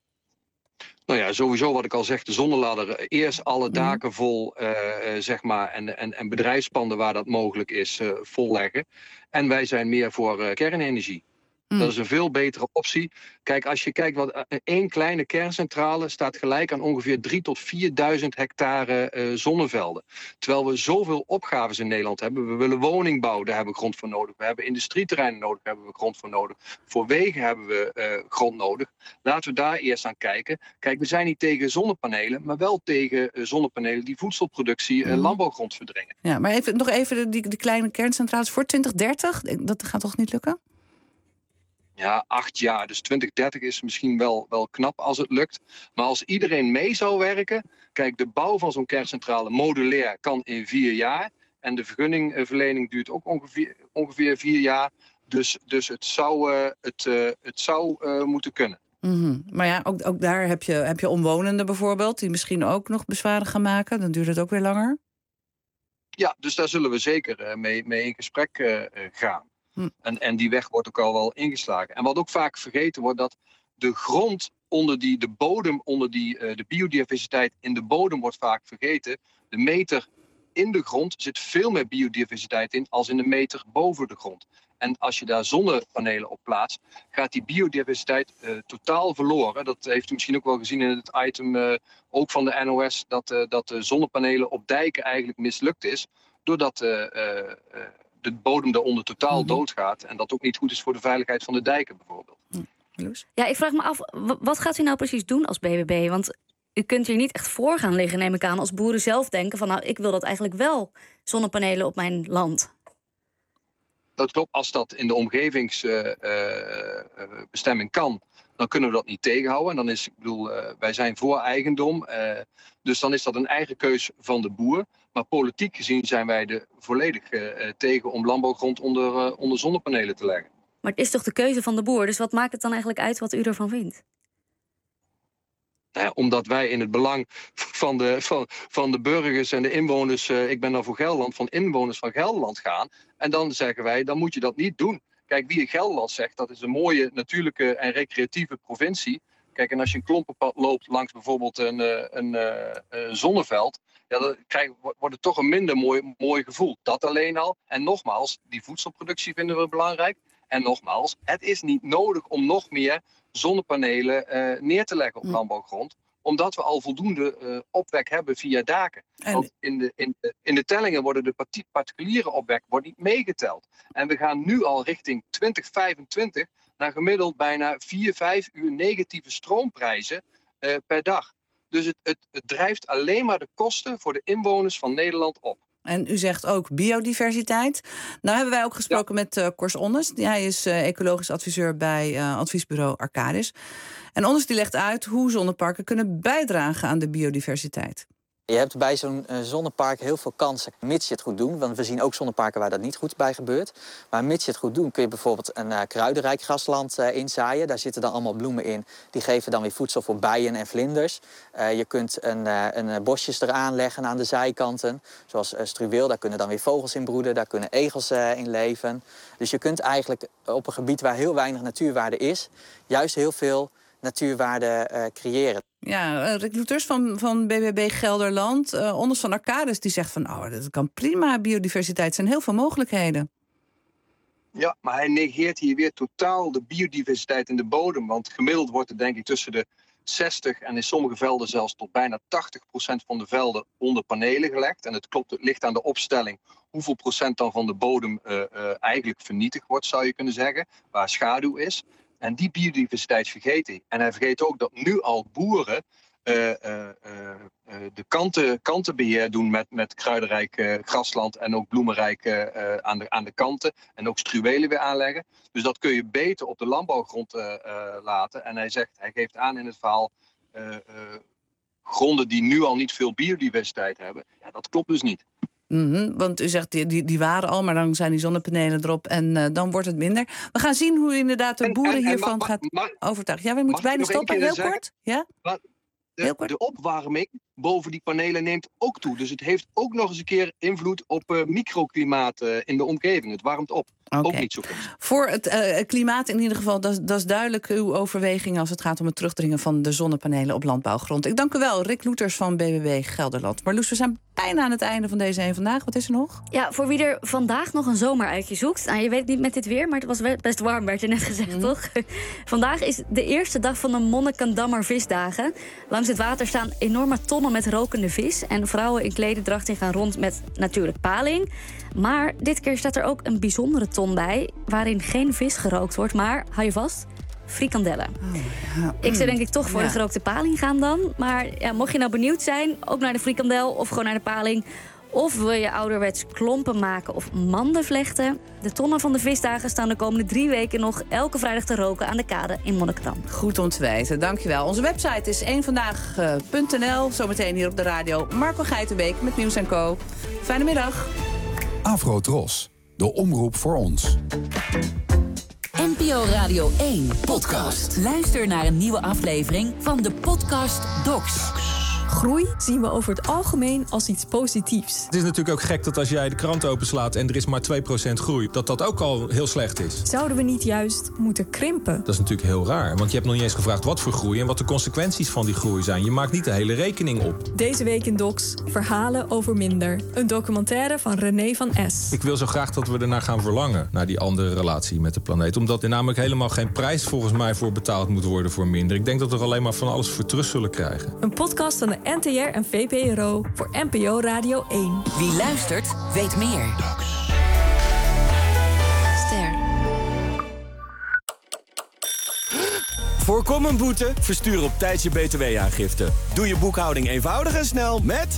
Nou ja, sowieso wat ik al zeg, de zonneladder. Eerst alle daken vol, zeg maar, en bedrijfspanden waar dat mogelijk is, volleggen. En wij zijn meer voor kernenergie. Dat is een veel betere optie. Kijk, als je kijkt, één kleine kerncentrale staat gelijk aan ongeveer 3.000 tot 4.000 hectare zonnevelden. Terwijl we zoveel opgaves in Nederland hebben. We willen woningbouw, daar hebben we grond voor nodig. We hebben industrieterreinen nodig, daar hebben we grond voor nodig. Voor wegen hebben we grond nodig. Laten we daar eerst aan kijken. Kijk, we zijn niet tegen zonnepanelen, maar wel tegen zonnepanelen die voedselproductie landbouwgrond verdringen. Ja, maar nog even die kleine kerncentrales voor 2030? Dat gaat toch niet lukken? Ja, 8 jaar. Dus 2030 is misschien wel knap als het lukt. Maar als iedereen mee zou werken. Kijk, de bouw van zo'n kerncentrale modulair kan in 4 jaar. En de vergunningverlening duurt ook ongeveer 4 jaar. Dus het zou moeten kunnen. Maar ja, ook daar heb je omwonenden bijvoorbeeld, die misschien ook nog bezwaren gaan maken. Dan duurt het ook weer langer. Ja, dus daar zullen we zeker mee in gesprek gaan. En die weg wordt ook al wel ingeslagen. En wat ook vaak vergeten wordt, dat de grond onder de bodem, de biodiversiteit in de bodem wordt vaak vergeten. De meter in de grond zit veel meer biodiversiteit in als in de meter boven de grond. En als je daar zonnepanelen op plaatst, gaat die biodiversiteit totaal verloren. Dat heeft u misschien ook wel gezien in het item ook van de NOS, dat de zonnepanelen op dijken eigenlijk mislukt is. Doordat de bodem daaronder totaal doodgaat. En dat ook niet goed is voor de veiligheid van de dijken bijvoorbeeld. Ja, ik vraag me af, wat gaat u nou precies doen als BBB? Want u kunt hier niet echt voor gaan liggen, neem ik aan, als boeren zelf denken van, nou, ik wil dat eigenlijk wel, zonnepanelen op mijn land. Dat klopt, als dat in de omgevingsbestemming kan, dan kunnen we dat niet tegenhouden. En dan is, wij zijn voor eigendom, dus dan is dat een eigen keus van de boer. Maar politiek gezien zijn wij er volledig tegen om landbouwgrond onder zonnepanelen te leggen. Maar het is toch de keuze van de boer, dus wat maakt het dan eigenlijk uit wat u ervan vindt? Omdat wij in het belang van de burgers en de inwoners, ik ben dan voor Gelderland, van inwoners van Gelderland gaan. En dan zeggen wij, dan moet je dat niet doen. Kijk, wie in Gelderland zegt, dat is een mooie natuurlijke en recreatieve provincie. Kijk, en als je een klompenpad loopt langs bijvoorbeeld een zonneveld, ja, dan wordt het toch een minder mooi gevoel. Dat alleen al. En nogmaals, die voedselproductie vinden we belangrijk. En nogmaals, het is niet nodig om nog meer zonnepanelen neer te leggen op landbouwgrond, omdat we al voldoende opwek hebben via daken. Want in de tellingen worden de particuliere opwek niet meegeteld. En we gaan nu al richting 2025 naar gemiddeld bijna 4-5 uur negatieve stroomprijzen per dag. Dus het drijft alleen maar de kosten voor de inwoners van Nederland op. En u zegt ook biodiversiteit. Nou hebben wij ook gesproken met Cors Onnes. Hij is ecologisch adviseur bij adviesbureau Arcadis. En Onnes die legt uit hoe zonneparken kunnen bijdragen aan de biodiversiteit. Je hebt bij zo'n zonnepark heel veel kansen, mits je het goed doet. Want we zien ook zonneparken waar dat niet goed bij gebeurt. Maar mits je het goed doet, kun je bijvoorbeeld een kruidenrijk grasland inzaaien. Daar zitten dan allemaal bloemen in. Die geven dan weer voedsel voor bijen en vlinders. Je kunt een bosjes eraan leggen aan de zijkanten. Zoals struweel, daar kunnen dan weer vogels in broeden. Daar kunnen egels in leven. Dus je kunt eigenlijk op een gebied waar heel weinig natuurwaarde is, juist heel veel natuurwaarde creëren. Ja, Rick Loeters van BBB Gelderland. Onnes van Arcadis die zegt van, dat kan prima, biodiversiteit, er zijn heel veel mogelijkheden. Ja, maar hij negeert hier weer totaal de biodiversiteit in de bodem. Want gemiddeld wordt het denk ik tussen de 60 en in sommige velden zelfs tot bijna 80% van de velden onder panelen gelegd. En het ligt aan de opstelling hoeveel procent dan van de bodem eigenlijk vernietigd wordt, zou je kunnen zeggen, waar schaduw is. En die biodiversiteit vergeet hij. En hij vergeet ook dat nu al boeren de kantenbeheer doen met kruidenrijk grasland en ook bloemenrijk aan de kanten. En ook struwelen weer aanleggen. Dus dat kun je beter op de landbouwgrond laten. En hij geeft aan in het verhaal gronden die nu al niet veel biodiversiteit hebben. Ja, dat klopt dus niet. Want u zegt, die waren al, maar dan zijn die zonnepanelen erop en dan wordt het minder. We gaan zien hoe inderdaad de boeren hiervan gaat overtuigen. Ja, we moeten bijna stoppen, heel kort. Ja? De opwarming boven die panelen neemt ook toe. Dus het heeft ook nog eens een keer invloed op microklimaat in de omgeving. Het warmt op. Okay. Ook niet zo goed. Voor het klimaat in ieder geval, dat is duidelijk uw overweging als het gaat om het terugdringen van de zonnepanelen op landbouwgrond. Ik dank u wel, Rick Loeters van BBB Gelderland. Marloes, we zijn bijna aan het einde van deze Eén Vandaag. Wat is er nog? Ja, voor wie er vandaag nog een zomeruitje zoekt. Nou, je weet het niet met dit weer, maar het was best warm, werd je net gezegd, toch? Vandaag is de eerste dag van de Monnikendammer visdagen. Langs het water staan enorme tonnen met rokende vis. En vrouwen in klederdracht gaan rond met natuurlijk paling. Maar dit keer staat er ook een bijzondere ton bij, waarin geen vis gerookt wordt, maar, hou je vast, frikandellen. Ik zou denk ik toch voor de gerookte paling gaan dan. Maar ja, mocht je nou benieuwd zijn, ook naar de frikandel of gewoon naar de paling, of wil je ouderwets klompen maken of manden vlechten, de tonnen van de visdagen staan de komende 3 weken nog elke vrijdag te roken aan de kade in Monnikendam. Goed om te weten, dankjewel. Onze website is eenvandaag.nl. Zometeen hier op de radio Marco Geitenbeek met Nieuws & Co. Fijne middag. Afro-Tros, de omroep voor ons. NPO Radio 1 podcast. Luister naar een nieuwe aflevering van de podcast Docs. Groei zien we over het algemeen als iets positiefs. Het is natuurlijk ook gek dat als jij de krant openslaat en er is maar 2% groei, dat ook al heel slecht is. Zouden we niet juist moeten krimpen? Dat is natuurlijk heel raar, want je hebt nog niet eens gevraagd wat voor groei en wat de consequenties van die groei zijn. Je maakt niet de hele rekening op. Deze week in Docs, verhalen over minder. Een documentaire van René van S. Ik wil zo graag dat we ernaar gaan verlangen, naar die andere relatie met de planeet. Omdat er namelijk helemaal geen prijs volgens mij voor betaald moet worden voor minder. Ik denk dat we er alleen maar van alles voor terug zullen krijgen. Een podcast van de NTR en VPRO voor NPO Radio 1. Wie luistert, weet meer. Ster. Voorkom een boete? Verstuur op tijd je btw-aangifte. Doe je boekhouding eenvoudig en snel met...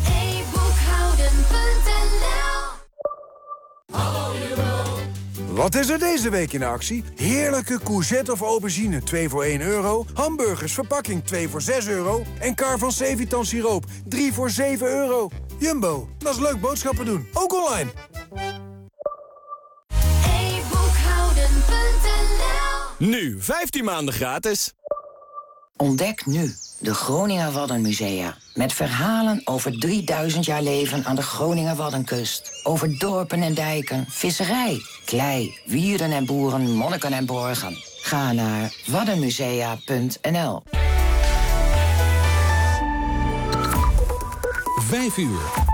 Wat is er deze week in actie? Heerlijke courgette of aubergine, 2 voor €1. Hamburgers, verpakking 2 voor €6. En kar van Cevitan siroop, 3 voor €7. Jumbo, dat is leuk boodschappen doen. Ook online. Nu, 15 maanden gratis. Ontdek nu de Groninger Waddenmusea. Met verhalen over 3000 jaar leven aan de Groninger Waddenkust. Over dorpen en dijken, visserij, klei, wierden en boeren, monniken en borgen. Ga naar waddenmusea.nl. 5 uur.